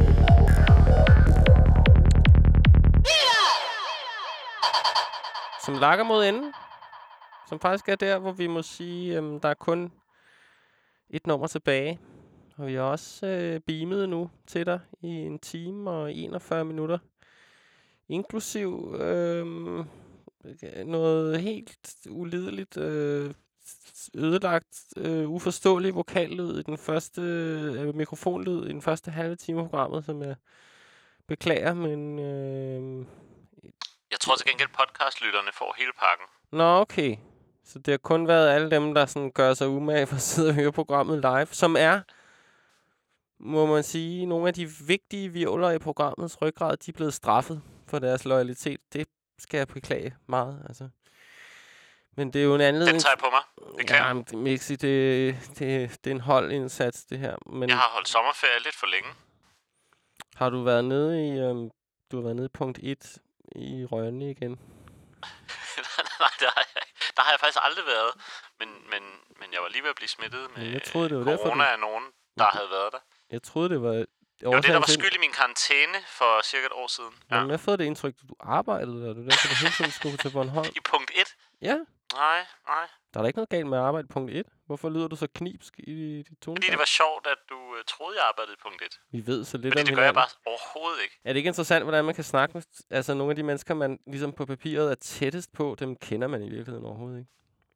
Som lakker mod enden. Som faktisk er der, hvor vi må sige, at der er kun et nummer tilbage. Og vi har også øh, beamet nu til dig i en time og enogfyrre minutter. Inklusiv øh, noget helt ulideligt, øh, ødelagt, øh, uforståelig vokallyd i den første øh, mikrofonlyd i den første halve time af programmet, som jeg beklager, men... Øh, Jeg tror til gengæld, podcastlytterne får hele pakken. Nå, okay. Så det har kun været alle dem, der sådan gør sig umage for at sidde og høre programmet live, som er, må man sige, nogle af de vigtige virvler i programmets ryggrad, de er blevet straffet for deres loyalitet. Det skal jeg beklage meget, altså. Men det er jo en anledning... Den tager jeg på mig. Beklager. Ja, men det, Mixi, det, det, det er en holdindsats, det her. Men jeg har holdt sommerferie lidt for længe. Har du været nede i... Øhm, du har været nede i punkt et i Rønne igen? Nej, der har, jeg, der har jeg faktisk aldrig været. Men, men, men jeg var lige ved at blive smittet med jeg troede, det var corona derfor, du... af nogen, der havde været der. Jeg troede, det var... Det var det, der var skyld i min karantæne for cirka et år siden. Ja. Men jeg har fået det indtryk, at du arbejdede der. Du derfor, du hele tiden skulle til Bornholm. I punkt et? Ja. Nej, nej. Der er da ikke noget galt med at arbejde i punkt et. Hvorfor lyder du så knipsk i dit tone? Fordi det var sjovt, at du uh, troede, jeg arbejdede i punkt et. Vi ved så lidt Fordi om det gør jeg bare overhovedet ikke. Er det ikke interessant, hvordan man kan snakke med... Altså, nogle af de mennesker, man ligesom på papiret er tættest på, dem kender man i virkeligheden overhovedet ikke.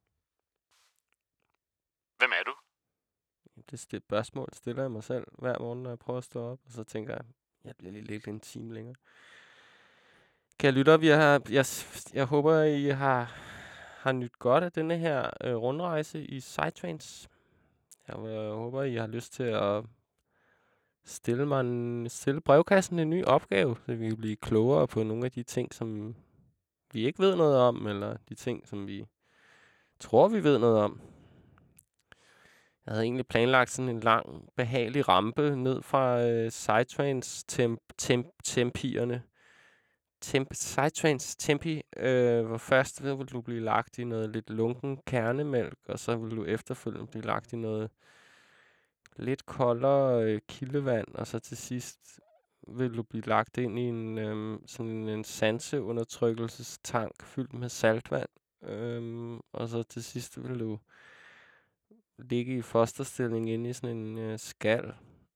Hvem er du? Det er et spørgsmål, stiller jeg mig selv hver morgen, når jeg prøver at stå op. Og så tænker jeg, jeg bliver lige lidt en time længere. Kære lytter, vi har, jeg, jeg håber, I har, har nyt godt af denne her øh, rundrejse i Psytrance. Jeg, jeg håber, I har lyst til at stille mig en, stille brevkassen en ny opgave, så vi kan blive klogere på nogle af de ting, som vi ikke ved noget om, eller de ting, som vi tror, vi ved noget om. Jeg havde egentlig planlagt sådan en lang, behagelig rampe ned fra øh, Psytrance temp, temp, tempierne. Temp, Psytrance tempi, øh, hvor først vil du blive lagt i noget lidt lunken kernemælk, og så vil du efterfølgende blive lagt i noget lidt koldere øh, kildevand, og så til sidst vil du blive lagt ind i en øh, sådan en sanseundertrykkelsestank fyldt med saltvand, øh, og så til sidst vil du ligge i fosterstilling inde i sådan en øh, skal.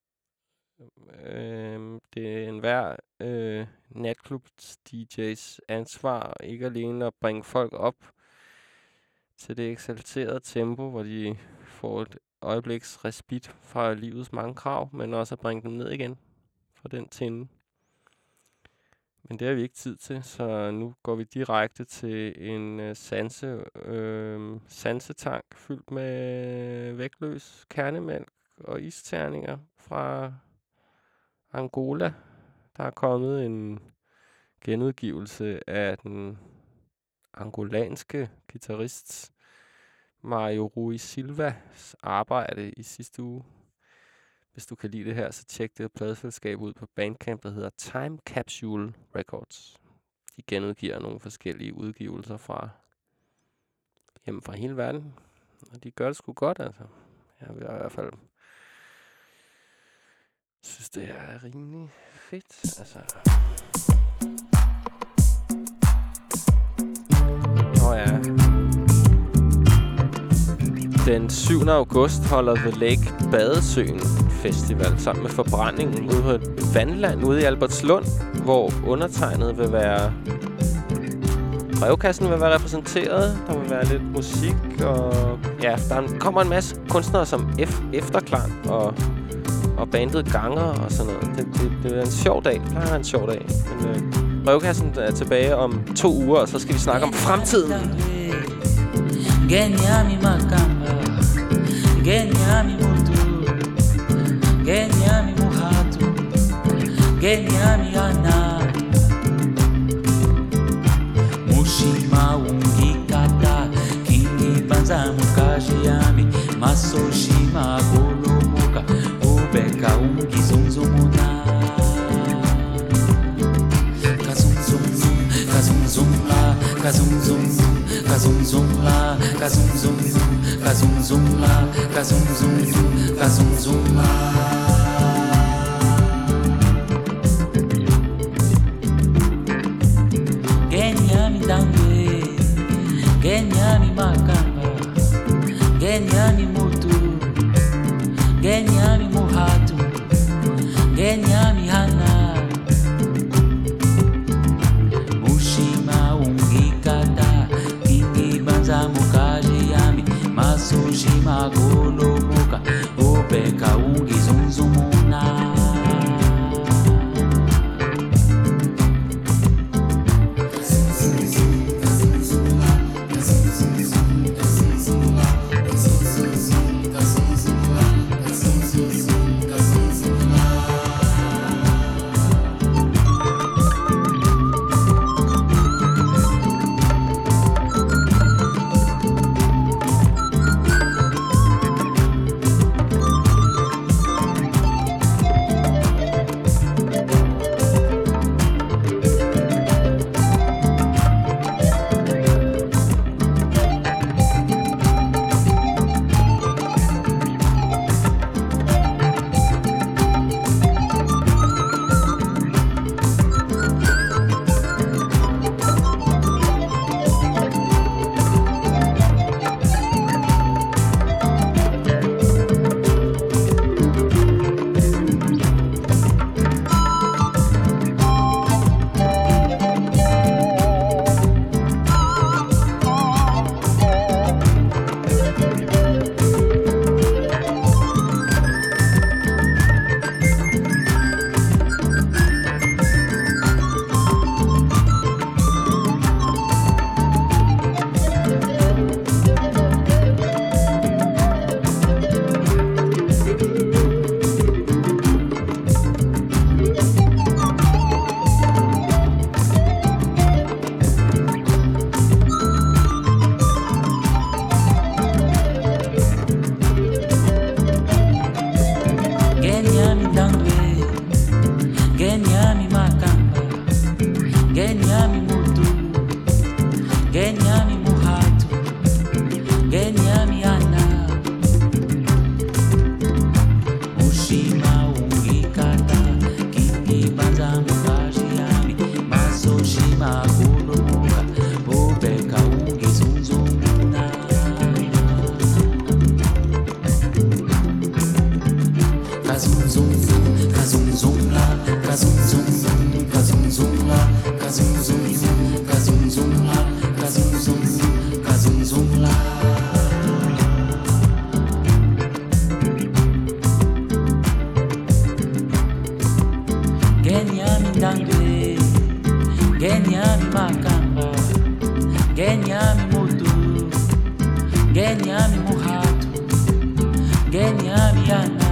Øh, det er en hver øh, natklub-D J's ansvar ikke alene at bringe folk op til det eksalterede tempo, hvor de får et øjebliks respit fra livets mange krav, men også at bringe dem ned igen fra den tinde. Men det har vi ikke tid til, så nu går vi direkte til en øh, sanse, øh, sansetank fyldt med vægtløs kernemælk og isterninger fra Angola. Der er kommet en genudgivelse af den angolanske guitarist Mario Rui Silvas arbejde i sidste uge. Hvis du kan lide det her, så tjek det pladefællesskab ud på Bandcamp, der hedder Time Capsule Records. De genudgiver nogle forskellige udgivelser fra hjemme fra hele verden. Og de gør det sgu godt, altså. Jeg vil i hvert fald synes, det er rimelig fedt, altså. Nå ja. Den syvende august holder The Lake Badesøen Festival sammen med Forbrændingen ude på et vandland ude i Albertslund, hvor undertegnet vil være... Brevkassen vil være repræsenteret. Der vil være lidt musik, og ja, der kommer en masse kunstnere som F- Efterklang og, og bandet Ganger og sådan noget. Det, det, det er en sjov dag. Det er en sjov dag. Men øh, brevkassen er tilbage om to uger, og så skal vi snakke om fremtiden. Geniami Makamba, Geniami Mutu, Geniami Muhatu, Geniami Ana, Mushima Ungi Kata, Kingi Banza Mukajiami, Mas Masoshima Golomoka Obeka Ungizunzumuna Kazunzum Kazunzum la Kazunzum Kazunzum la Kazunzum Kazunzum la Kazunzum Kazunzum la Genyami dangwe Genyami makamba Genyami mutu Genyami muhatu Genyami hana Mushima ungikata Kingi banza mukaji yami Masoshima golomoka Obeka ungizunzumuna Genyami muhatu Genyami ana Mushima ungikata Kingi banza mukaji yami Masoshima golomoka Obeka ungizunzumuna Kazunzum Kazunzum la Kazunzum Kazunzum la Kazunzum Kazunzum la Kazunzum, kazunzum la Genyami dangwe Genyami makamba Genyami mutu Genyami muhatu Genyami ana